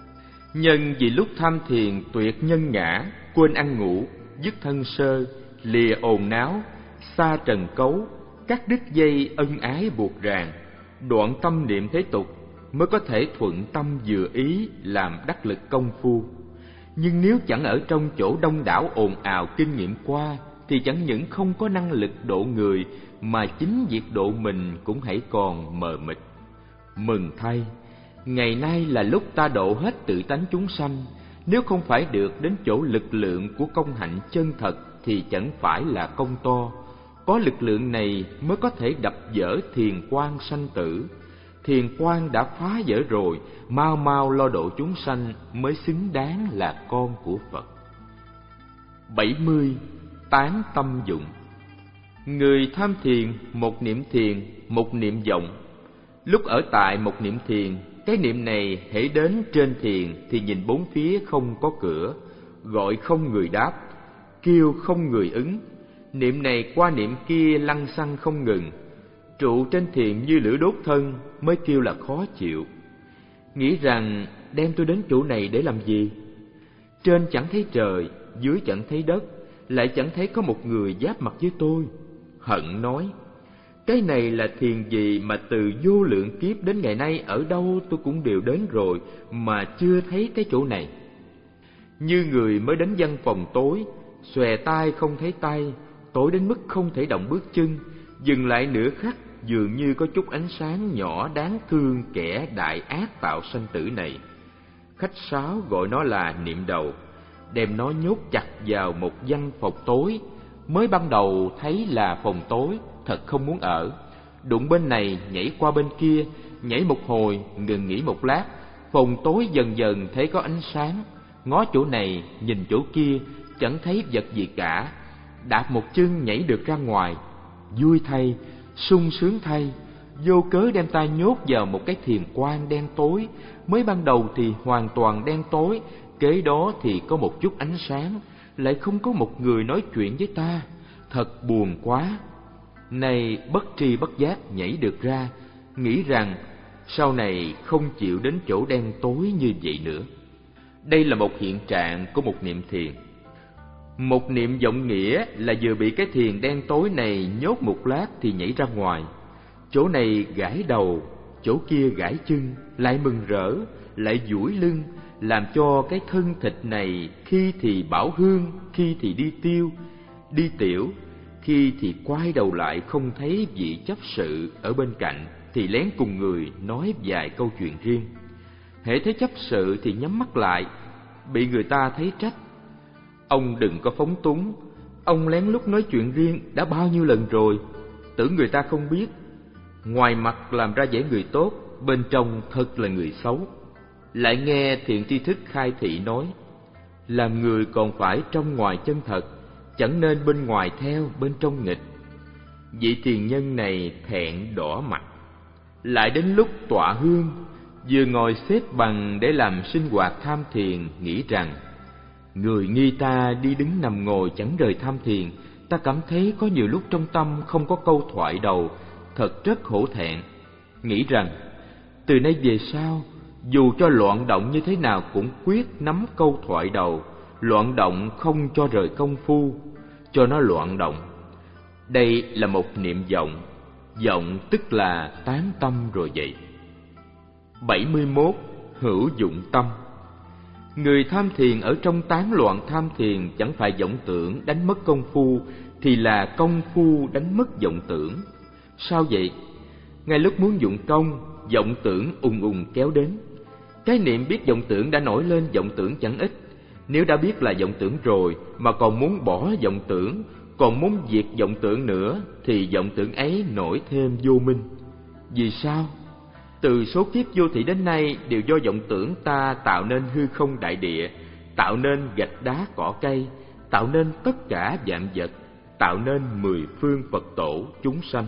Nhân vì lúc tham thiền tuyệt nhân ngã, quên ăn ngủ, dứt thân sơ, lìa ồn náo, xa trần cấu, cắt đứt dây ân ái buộc ràng, đoạn tâm niệm thế tục, mới có thể thuận tâm vừa ý làm đắc lực công phu. Nhưng nếu chẳng ở trong chỗ đông đảo ồn ào kinh nghiệm qua, thì chẳng những không có năng lực độ người, mà chính việc độ mình cũng hãy còn mờ mịt. Mừng thay, ngày nay là lúc ta độ hết tự tánh chúng sanh. Nếu không phải được đến chỗ lực lượng của công hạnh chân thật thì chẳng phải là công to. Có lực lượng này mới có thể đập vỡ thiền quan sanh tử. Thiền quan đã phá vỡ rồi, mau mau lo độ chúng sanh mới xứng đáng là con của Phật. bảy mươi. Tán tâm dụng. Người tham thiền, một niệm thiền, một niệm vọng. Lúc ở tại một niệm thiền, cái niệm này hễ đến trên thiền thì nhìn bốn phía không có cửa, gọi không người đáp, kêu không người ứng. Niệm này qua niệm kia lăng xăng không ngừng, trụ trên thiền như lửa đốt thân, mới kêu là khó chịu. Nghĩ rằng đem tôi đến chỗ này để làm gì? Trên chẳng thấy trời, dưới chẳng thấy đất, lại chẳng thấy có một người giáp mặt với tôi. Hận nói, cái này là thiền gì mà từ vô lượng kiếp đến ngày nay ở đâu tôi cũng đều đến rồi mà chưa thấy cái chỗ này. Như người mới đến văn phòng tối, xòe tay không thấy tay, tối đến mức không thể động bước chân, dừng lại nửa khắc dường như có chút ánh sáng nhỏ đáng thương kẻ đại ác tạo sanh tử này. Khách sáo gọi nó là niệm đầu, đem nó nhốt chặt vào một văn phòng tối. Mới ban đầu thấy là phòng tối, thật không muốn ở. Đụng bên này nhảy qua bên kia, nhảy một hồi ngừng nghỉ một lát, phòng tối dần dần thấy có ánh sáng. Ngó chỗ này nhìn chỗ kia, chẳng thấy vật gì cả. Đạp một chân nhảy được ra ngoài. Vui thay, sung sướng thay, vô cớ đem ta nhốt vào một cái thiền quan đen tối. Mới ban đầu thì hoàn toàn đen tối, kế đó thì có một chút ánh sáng, lại không có một người nói chuyện với ta. Thật buồn quá. Nay bất tri bất giác nhảy được ra, nghĩ rằng sau này không chịu đến chỗ đen tối như vậy nữa. Đây là một hiện trạng của một niệm thiền. Một niệm vọng nghĩa là vừa bị cái thiền đen tối này nhốt một lát thì nhảy ra ngoài. Chỗ này gãi đầu, chỗ kia gãi chân, lại mừng rỡ, lại duỗi lưng, làm cho cái thân thịt này khi thì bảo hương, khi thì đi tiêu, đi tiểu, khi thì quay đầu lại không thấy vị chấp sự ở bên cạnh thì lén cùng người nói vài câu chuyện riêng. Hễ thấy chấp sự thì nhắm mắt lại, bị người ta thấy trách. Ông đừng có phóng túng, ông lén lút nói chuyện riêng đã bao nhiêu lần rồi, tưởng người ta không biết. Ngoài mặt làm ra vẻ người tốt, bên trong thật là người xấu. Lại nghe thiện tri thức khai thị nói, làm người còn phải trong ngoài chân thật, chẳng nên bên ngoài theo, bên trong nghịch. Vị thiền nhân này thẹn đỏ mặt. Lại đến lúc tọa hương, vừa ngồi xếp bằng để làm sinh hoạt tham thiền, nghĩ rằng người nghi ta đi đứng nằm ngồi chẳng rời tham thiền. Ta cảm thấy có nhiều lúc trong tâm không có câu thoại đầu, thật rất hổ thẹn. Nghĩ rằng từ nay về sau, dù cho loạn động như thế nào cũng quyết nắm câu thoại đầu, loạn động không cho rời công phu, cho nó loạn động. Đây là một niệm vọng, vọng tức là tán tâm rồi vậy. bảy mươi mốt. Hữu dụng tâm. Người tham thiền ở trong tán loạn tham thiền chẳng phải vọng tưởng đánh mất công phu, thì là công phu đánh mất vọng tưởng. Sao vậy? Ngay lúc muốn dụng công, vọng tưởng ùng ùng kéo đến. Cái niệm biết vọng tưởng đã nổi lên vọng tưởng chẳng ít. Nếu đã biết là vọng tưởng rồi mà còn muốn bỏ vọng tưởng, còn muốn diệt vọng tưởng nữa, thì vọng tưởng ấy nổi thêm vô minh. Vì sao? Từ số kiếp vô thị đến nay đều do vọng tưởng ta tạo nên hư không đại địa, tạo nên gạch đá cỏ cây, tạo nên tất cả vạn vật, tạo nên mười phương Phật tổ chúng sanh.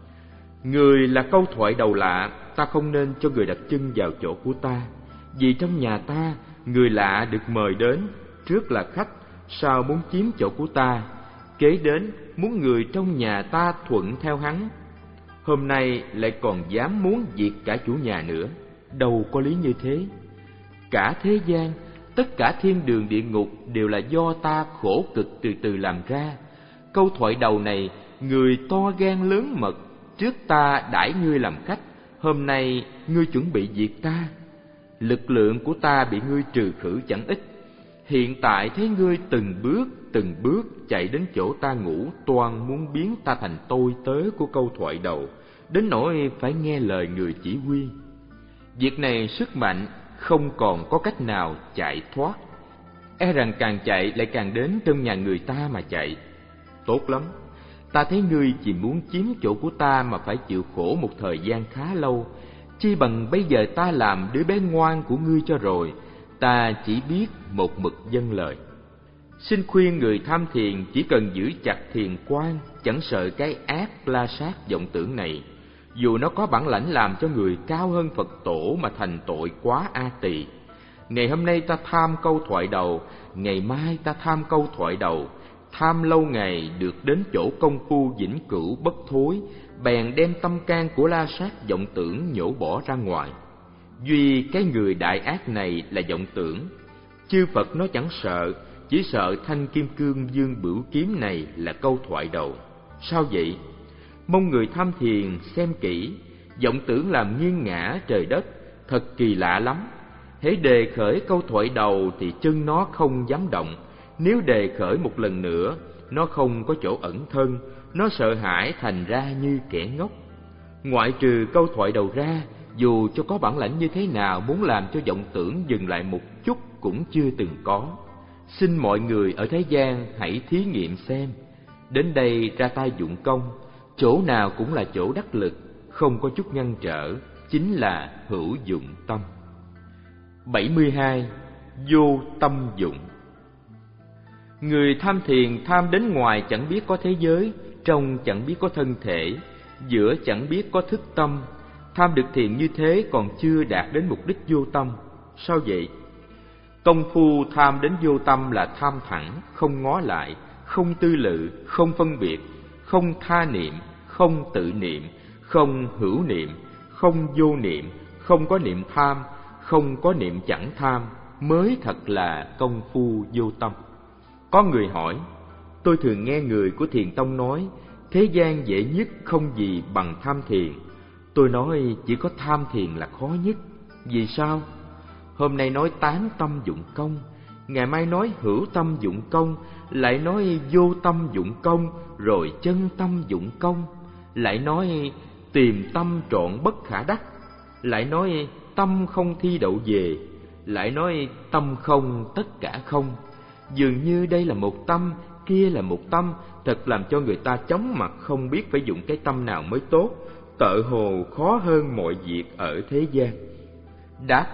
Người là câu thoại đầu lạ, ta không nên cho người đặt chân vào chỗ của ta. Vì trong nhà ta, người lạ được mời đến, trước là khách, sau muốn chiếm chỗ của ta, kế đến muốn người trong nhà ta thuận theo hắn. Hôm nay lại còn dám muốn diệt cả chủ nhà nữa, đâu có lý như thế. Cả thế gian, tất cả thiên đường địa ngục đều là do ta khổ cực từ từ làm ra. Câu thoại đầu này, người to gan lớn mật, trước ta đãi ngươi làm khách, hôm nay ngươi chuẩn bị diệt ta. Lực lượng của ta bị ngươi trừ khử chẳng ít. Hiện tại thấy ngươi từng bước, từng bước chạy đến chỗ ta ngủ, toan muốn biến ta thành tôi tớ của câu thoại đầu, đến nỗi phải nghe lời người chỉ huy. Việc này sức mạnh, không còn có cách nào chạy thoát. E rằng càng chạy lại càng đến trong nhà người ta mà chạy. Tốt lắm, ta thấy ngươi chỉ muốn chiếm chỗ của ta mà phải chịu khổ một thời gian khá lâu. Chi bằng bây giờ ta làm đứa bé ngoan của ngươi cho rồi, ta chỉ biết một mực vâng lời. Xin khuyên người tham thiền chỉ cần giữ chặt thiền quan, chẳng sợ cái ác la sát vọng tưởng này, dù nó có bản lãnh làm cho người cao hơn Phật tổ mà thành tội quá a tỳ. Ngày hôm nay ta tham câu thoại đầu, ngày mai ta tham câu thoại đầu, tham lâu ngày được đến chỗ công phu vĩnh cửu bất thối, bèn đem tâm can của la sát vọng tưởng nhổ bỏ ra ngoài. Duy cái người đại ác này là vọng tưởng, chư Phật nó chẳng sợ, chỉ sợ thanh kim cương dương bửu kiếm này là câu thoại đầu. Sao vậy? Mong người tham thiền xem kỹ, vọng tưởng làm nghiêng ngã trời đất, thật kỳ lạ lắm. Hễ đề khởi câu thoại đầu thì chân nó không dám động, nếu đề khởi một lần nữa, nó không có chỗ ẩn thân, nó sợ hãi thành ra như kẻ ngốc. Ngoại trừ câu thoại đầu ra, dù cho có bản lãnh như thế nào, muốn làm cho vọng tưởng dừng lại một chút cũng chưa từng có. Xin mọi người ở thế gian hãy thí nghiệm xem. Đến đây ra tay dụng công, chỗ nào cũng là chỗ đắc lực, không có chút ngăn trở, chính là hữu dụng tâm. bảy mươi hai. Vô tâm dụng. Người tham thiền tham đến ngoài chẳng biết có thế giới, trong chẳng biết có thân thể, giữa chẳng biết có thức tâm. Tham được thiền như thế còn chưa đạt đến mục đích vô tâm. Sao vậy? Công phu tham đến vô tâm là tham thẳng, không ngó lại, không tư lự, không phân biệt, không tha niệm, không tự niệm, không hữu niệm, không vô niệm, không có niệm tham, không có niệm chẳng tham, mới thật là công phu vô tâm. Có người hỏi, tôi thường nghe người của Thiền Tông nói, thế gian dễ nhất không gì bằng tham thiền. Tôi nói chỉ có tham thiền là khó nhất. Vì sao? Hôm nay nói tán tâm dụng công, ngày mai nói hữu tâm dụng công, lại nói vô tâm dụng công, rồi chân tâm dụng công, lại nói tìm tâm trọn bất khả đắc, lại nói tâm không thi đậu về, lại nói tâm không tất cả không. Dường như đây là một tâm, kia là một tâm, thật làm cho người ta chóng mặt không biết phải dụng cái tâm nào mới tốt, tợ hồ khó hơn mọi việc ở thế gian. Đáp: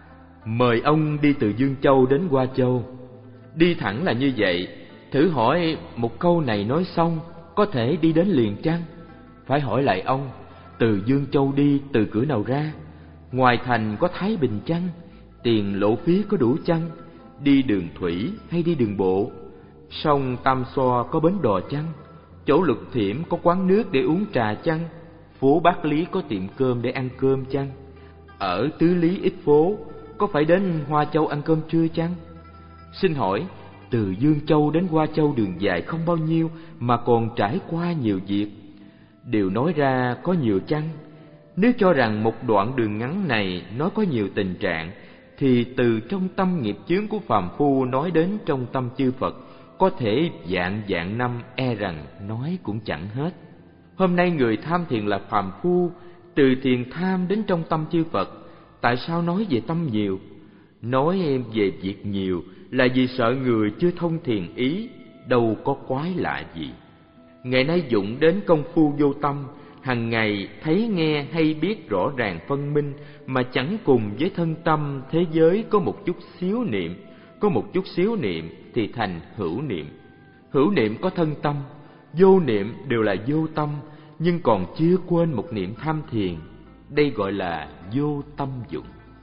mời ông đi từ Dương Châu đến Hoa Châu. Đi thẳng là như vậy, thử hỏi một câu này nói xong, có thể đi đến liền chăng? Phải hỏi lại ông, từ Dương Châu đi từ cửa nào ra? Ngoài thành có Thái Bình chăng? Tiền lộ phí có đủ chăng? Đi đường thủy hay đi đường bộ? Sông Tam Xoa có bến đò chăng? Chỗ Lục Thiểm có quán nước để uống trà chăng? Phố Bát Lý có tiệm cơm để ăn cơm chăng? Ở Tứ Lý ít phố, có phải đến Hoa Châu ăn cơm trưa chăng? Xin hỏi, từ Dương Châu đến Hoa Châu đường dài không bao nhiêu mà còn trải qua nhiều việc. Điều nói ra có nhiều chăng? Nếu cho rằng một đoạn đường ngắn này nó có nhiều tình trạng, thì từ trong tâm nghiệp chướng của phàm phu nói đến trong tâm chư Phật, có thể vạn vạn năm e rằng nói cũng chẳng hết. Hôm nay người tham thiền là phàm phu, từ thiền tham đến trong tâm chư Phật. Tại sao nói về tâm nhiều? Nói về việc nhiều là vì sợ người chưa thông thiền ý, đâu có quái lạ gì. Ngày nay dụng đến công phu vô tâm, hằng ngày thấy nghe hay biết rõ ràng phân minh, mà chẳng cùng với thân tâm thế giới có một chút xíu niệm, có một chút xíu niệm thì thành hữu niệm. Hữu niệm có thân tâm, vô niệm đều là vô tâm, nhưng còn chưa quên một niệm tham thiền. Đây gọi là vô tâm dụng.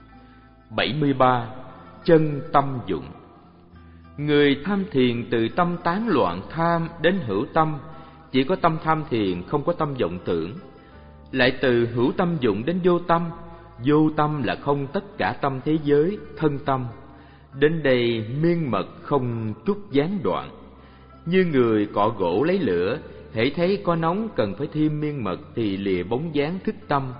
bảy mươi ba. Chân tâm dụng. Người tham thiền từ tâm tán loạn tham đến hữu tâm, chỉ có tâm tham thiền, không có tâm vọng tưởng. Lại từ hữu tâm dụng đến vô tâm, vô tâm là không tất cả tâm thế giới, thân tâm. Đến đây miên mật không chút gián đoạn. Như người cọ gỗ lấy lửa, hễ thấy có nóng cần phải thêm miên mật thì lìa bóng dáng thức tâm.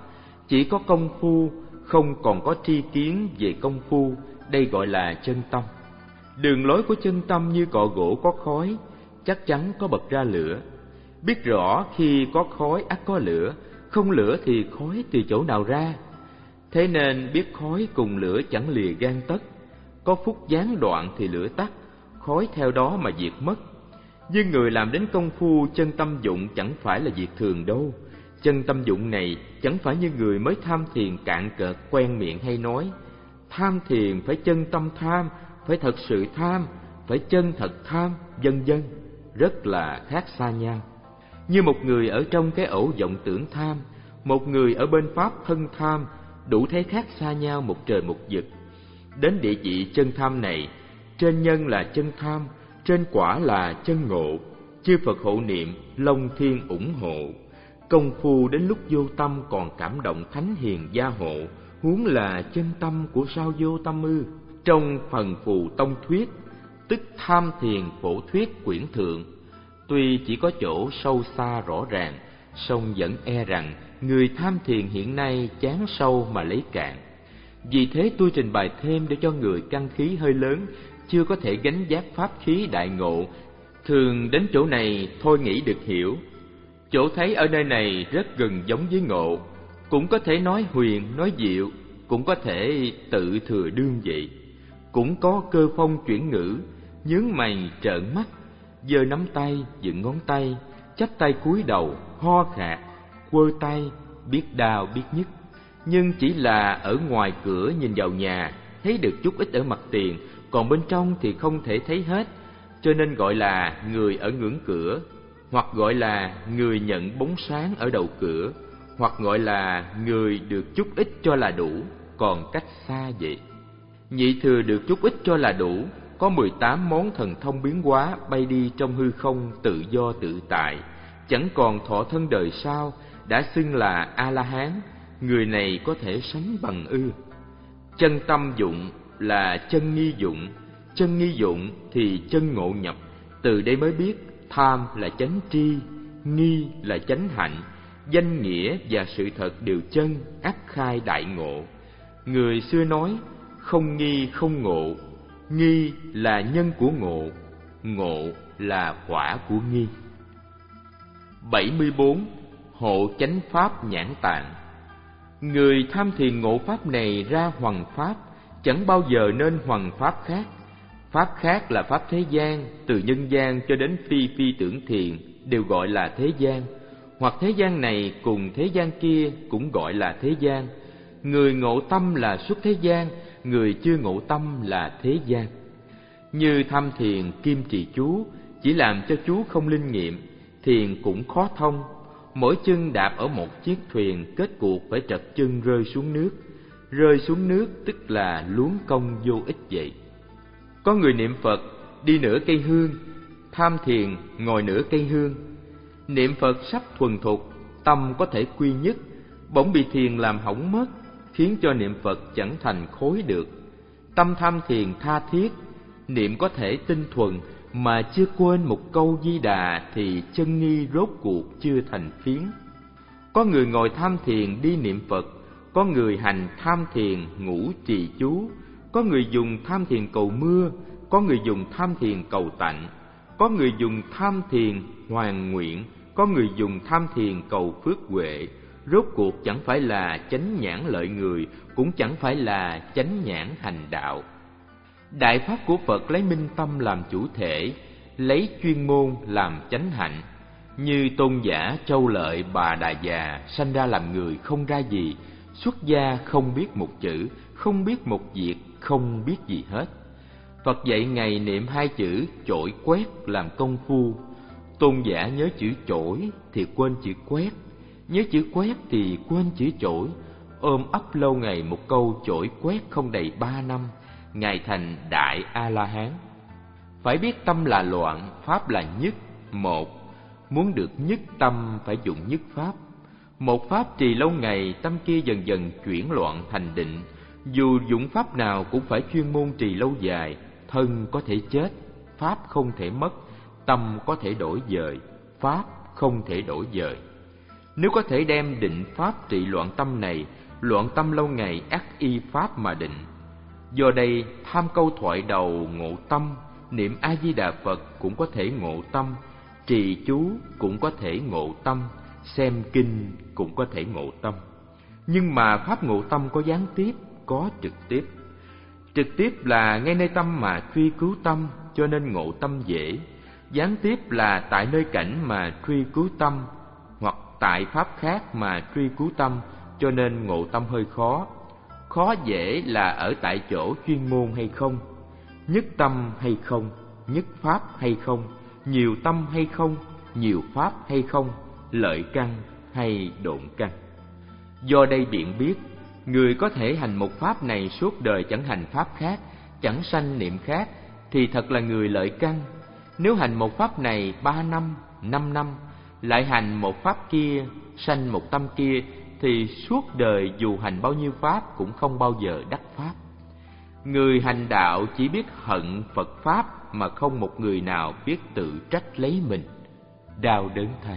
Chỉ có công phu, không còn có tri kiến về công phu, đây gọi là chân tâm. Đường lối của chân tâm như cọ gỗ có khói, chắc chắn có bật ra lửa. Biết rõ khi có khói ắt có lửa, không lửa thì khói từ chỗ nào ra. Thế nên biết khói cùng lửa chẳng lìa gan tấc, có phút gián đoạn thì lửa tắt, khói theo đó mà diệt mất. Nhưng người làm đến công phu chân tâm dụng chẳng phải là việc thường đâu. Chân tâm dụng này chẳng phải như người mới tham thiền cạn cợt quen miệng hay nói. Tham thiền phải chân tâm tham, phải thật sự tham, phải chân thật tham, vân vân, rất là khác xa nhau. Như một người ở trong cái ổ vọng tưởng tham, một người ở bên pháp thân tham, đủ thấy khác xa nhau một trời một vực. Đến địa vị chân tham này, trên nhân là chân tham, trên quả là chân ngộ. Chư Phật hộ niệm, Long Thiên ủng hộ. Công phu đến lúc vô tâm còn cảm động thánh hiền gia hộ, huống là chân tâm của sao vô tâm ư? Trong phần Phù Tông Thuyết, tức Tham Thiền Phổ Thuyết quyển thượng, tuy chỉ có chỗ sâu xa rõ ràng, song vẫn e rằng người tham thiền hiện nay chán sâu mà lấy cạn. Vì thế tôi trình bày thêm để cho người căn khí hơi lớn, chưa có thể gánh vác pháp khí đại ngộ, thường đến chỗ này thôi nghĩ được hiểu. Chỗ thấy ở nơi này rất gần giống với ngộ, cũng có thể nói huyền, nói diệu, cũng có thể tự thừa đương vậy. Cũng có cơ phong chuyển ngữ, nhướng mày trợn mắt, giơ nắm tay, dựng ngón tay, chắp tay cúi đầu, ho khạc, quơ tay, biết đau biết nhức. Nhưng chỉ là ở ngoài cửa nhìn vào nhà, thấy được chút ít ở mặt tiền, còn bên trong thì không thể thấy hết, cho nên gọi là người ở ngưỡng cửa, hoặc gọi là người nhận bóng sáng ở đầu cửa, hoặc gọi là người được chút ít cho là đủ, còn cách xa vậy. Nhị thừa được chút ít cho là đủ, có mười tám món thần thông biến hóa bay đi trong hư không tự do tự tại, chẳng còn thọ thân đời sau, đã xưng là A-la-hán, người này có thể sánh bằng ư? Chân tâm dụng là chân nghi dụng, chân nghi dụng thì chân ngộ nhập, từ đây mới biết tham là chánh tri, nghi là chánh hạnh, danh nghĩa và sự thật đều chân, ắt khai đại ngộ. Người xưa nói không nghi không ngộ, nghi là nhân của ngộ, ngộ là quả của nghi. bảy mươi bốn. Hộ chánh pháp nhãn tạng. Người tham thiền ngộ pháp này ra hoằng pháp, chẳng bao giờ nên hoằng pháp khác. Pháp khác là pháp thế gian, từ nhân gian cho đến phi phi tưởng thiền đều gọi là thế gian, hoặc thế gian này cùng thế gian kia cũng gọi là thế gian. Người ngộ tâm là xuất thế gian, người chưa ngộ tâm là thế gian. Như tham thiền kim trì chú, chỉ làm cho chú không linh nghiệm, thiền cũng khó thông. Mỗi chân đạp ở một chiếc thuyền, kết cuộc phải trật chân rơi xuống nước. Rơi xuống nước tức là luống công vô ích vậy. Có người niệm Phật đi nửa cây hương, tham thiền ngồi nửa cây hương. Niệm Phật sắp thuần thục, tâm có thể quy nhất, bỗng bị thiền làm hỏng mất, khiến cho niệm Phật chẳng thành khối được. Tâm tham thiền tha thiết, niệm có thể tinh thuần, mà chưa quên một câu Di Đà thì chân nghi rốt cuộc chưa thành phiến. Có người ngồi tham thiền đi niệm Phật, có người hành tham thiền ngủ trì chú, có người dùng tham thiền cầu mưa, có người dùng tham thiền cầu tạnh, có người dùng tham thiền hoàn nguyện, có người dùng tham thiền cầu phước huệ. Rốt cuộc chẳng phải là chánh nhãn lợi người, cũng chẳng phải là chánh nhãn hành đạo. Đại pháp của Phật lấy minh tâm làm chủ thể, lấy chuyên môn làm chánh hạnh. Như tôn giả Châu Lợi Bà Đà Già sanh ra làm người không ra gì, xuất gia không biết một chữ, không biết một việc, không biết gì hết. Phật dạy ngày niệm hai chữ chổi quét làm công phu. Tôn giả nhớ chữ chổi thì quên chữ quét, nhớ chữ quét thì quên chữ chổi. Ôm ấp lâu ngày một câu chổi quét không đầy ba năm, ngài thành Đại A-la-hán. Phải biết tâm là loạn, pháp là nhất. Một, muốn được nhất tâm phải dụng nhất pháp. Một pháp trì lâu ngày, tâm kia dần dần chuyển loạn thành định. Dù dụng pháp nào cũng phải chuyên môn trì lâu dài. Thân có thể chết, pháp không thể mất. Tâm có thể đổi dời, pháp không thể đổi dời. Nếu có thể đem định pháp trị loạn tâm này, loạn tâm lâu ngày ắt y pháp mà định. Do đây, tham câu thoại đầu ngộ tâm, niệm A-di-đà Phật cũng có thể ngộ tâm, trì chú cũng có thể ngộ tâm, xem kinh cũng có thể ngộ tâm. Nhưng mà pháp ngộ tâm có gián tiếp, có trực tiếp. Trực tiếp là ngay nơi tâm mà truy cứu tâm, cho nên ngộ tâm dễ. Gián tiếp là tại nơi cảnh mà truy cứu tâm, hoặc tại pháp khác mà truy cứu tâm, cho nên ngộ tâm hơi khó. Khó dễ là ở tại chỗ chuyên môn hay không, nhất tâm hay không, nhất pháp hay không, nhiều tâm hay không, nhiều pháp hay không, lợi căn hay độn căn. Do đây biện biết, người có thể hành một pháp này suốt đời chẳng hành pháp khác, chẳng sanh niệm khác, thì thật là người lợi căn. Nếu hành một pháp này ba năm, năm năm, lại hành một pháp kia, sanh một tâm kia, thì suốt đời dù hành bao nhiêu pháp cũng không bao giờ đắc pháp. Người hành đạo chỉ biết hận Phật pháp, mà không một người nào biết tự trách lấy mình. Đau đớn thay.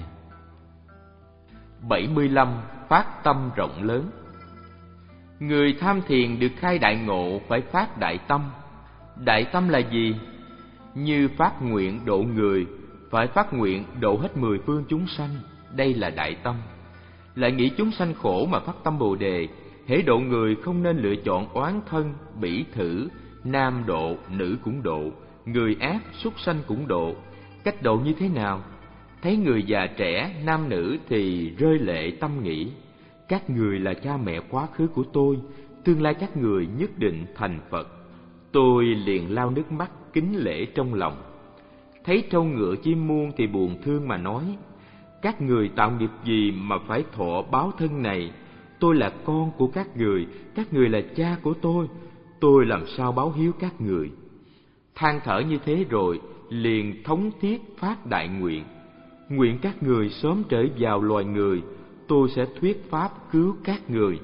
bảy mươi lăm. Phát tâm rộng lớn. Người tham thiền được khai đại ngộ phải phát đại tâm. Đại tâm là gì? Như phát nguyện độ người, phải phát nguyện độ hết mười phương chúng sanh. Đây là đại tâm. Lại nghĩ chúng sanh khổ mà phát tâm Bồ Đề, hễ độ người không nên lựa chọn oán thân, bỉ thử, nam độ, nữ cũng độ, người ác, súc sanh cũng độ. Cách độ như thế nào? Thấy người già trẻ, nam nữ thì rơi lệ tâm nghĩ, các người là cha mẹ quá khứ của tôi, tương lai các người nhất định thành Phật. Tôi liền lau nước mắt kính lễ trong lòng. Thấy trâu ngựa chim muôn thì buồn thương mà nói, các người tạo nghiệp gì mà phải thọ báo thân này? Tôi là con của các người, các người là cha của tôi, tôi làm sao báo hiếu các người? Than thở như thế rồi, liền thống thiết phát đại nguyện. Nguyện các người sớm trở vào loài người, tôi sẽ thuyết pháp cứu các người.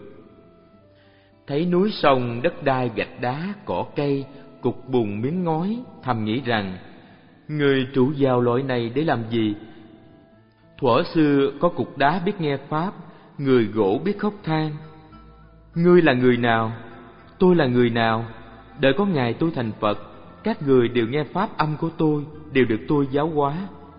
Thấy núi sông, đất đai, gạch đá, cỏ cây, cục bùn miếng ngói, thầm nghĩ rằng, người trụ vào loại này để làm gì? Thuở xưa có cục đá biết nghe pháp, người gỗ biết khóc than. Ngươi là người nào? Tôi là người nào? Đợi có ngày tôi thành Phật, các người đều nghe pháp âm của tôi, đều được tôi giáo hóa.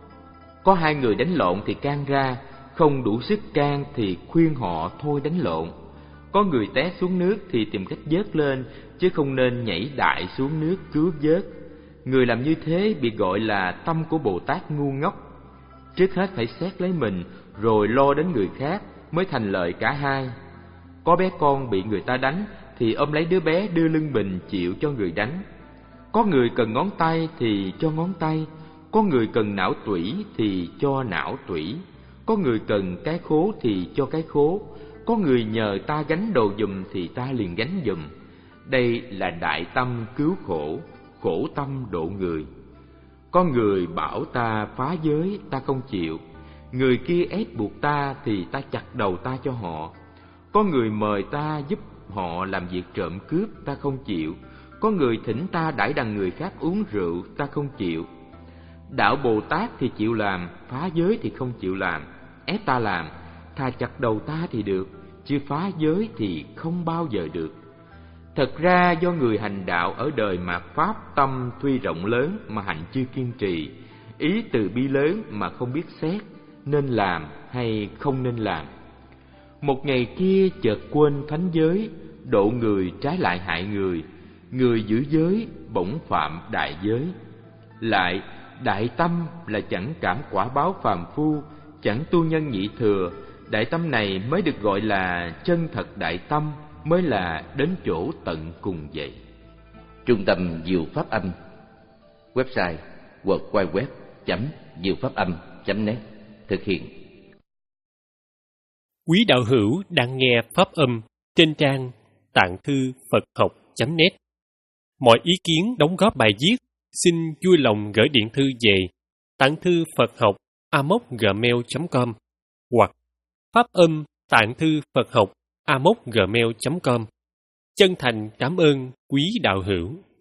Có hai người đánh lộn thì can ra, không đủ sức can thì khuyên họ thôi đánh lộn. Có người té xuống nước thì tìm cách vớt lên, chứ không nên nhảy đại xuống nước cứu vớt. Người làm như thế bị gọi là tâm của Bồ Tát ngu ngốc. Trước hết phải xét lấy mình, rồi lo đến người khác, mới thành lợi cả hai. Có bé con bị người ta đánh thì ôm lấy đứa bé đưa lưng mình chịu cho người đánh. Có người cần ngón tay thì cho ngón tay, có người cần não tủy thì cho não tủy, có người cần cái khố thì cho cái khố, có người nhờ ta gánh đồ giùm thì ta liền gánh giùm. Đây là đại tâm cứu khổ, khổ tâm độ người. Có người bảo ta phá giới, ta không chịu. Người kia ép buộc ta thì ta chặt đầu ta cho họ. Có người mời ta giúp họ làm việc trộm cướp, ta không chịu. Có người thỉnh ta đãi đằng người khác uống rượu, ta không chịu. Đạo Bồ Tát thì chịu làm, phá giới thì không chịu làm. Ép ta làm, thà chặt đầu ta thì được, chứ phá giới thì không bao giờ được. Thật ra do người hành đạo ở đời mạt pháp tâm tuy rộng lớn mà hạnh chưa kiên trì, ý từ bi lớn mà không biết xét, nên làm hay không nên làm. Một ngày kia chợt quên thánh giới, độ người trái lại hại người, người giữ giới bỗng phạm đại giới. Lại đại tâm là chẳng cảm quả báo phàm phu, chẳng tu nhân nhị thừa. Đại tâm này mới được gọi là chân thật đại tâm, mới là đến chỗ tận cùng vậy. Trung tâm Diệu Pháp Âm, website w w w chấm diệu pháp âm chấm net thực hiện. Quý đạo hữu đang nghe Pháp Âm trên trang tạng thư Phật học chấm net. Mọi ý kiến đóng góp bài viết xin vui lòng gửi điện thư về tạng thư Phật học a m o gmail chấm com hoặc Pháp Âm tạng thư Phật học a m o gmail chấm com. Chân thành cảm ơn quý đạo hữu.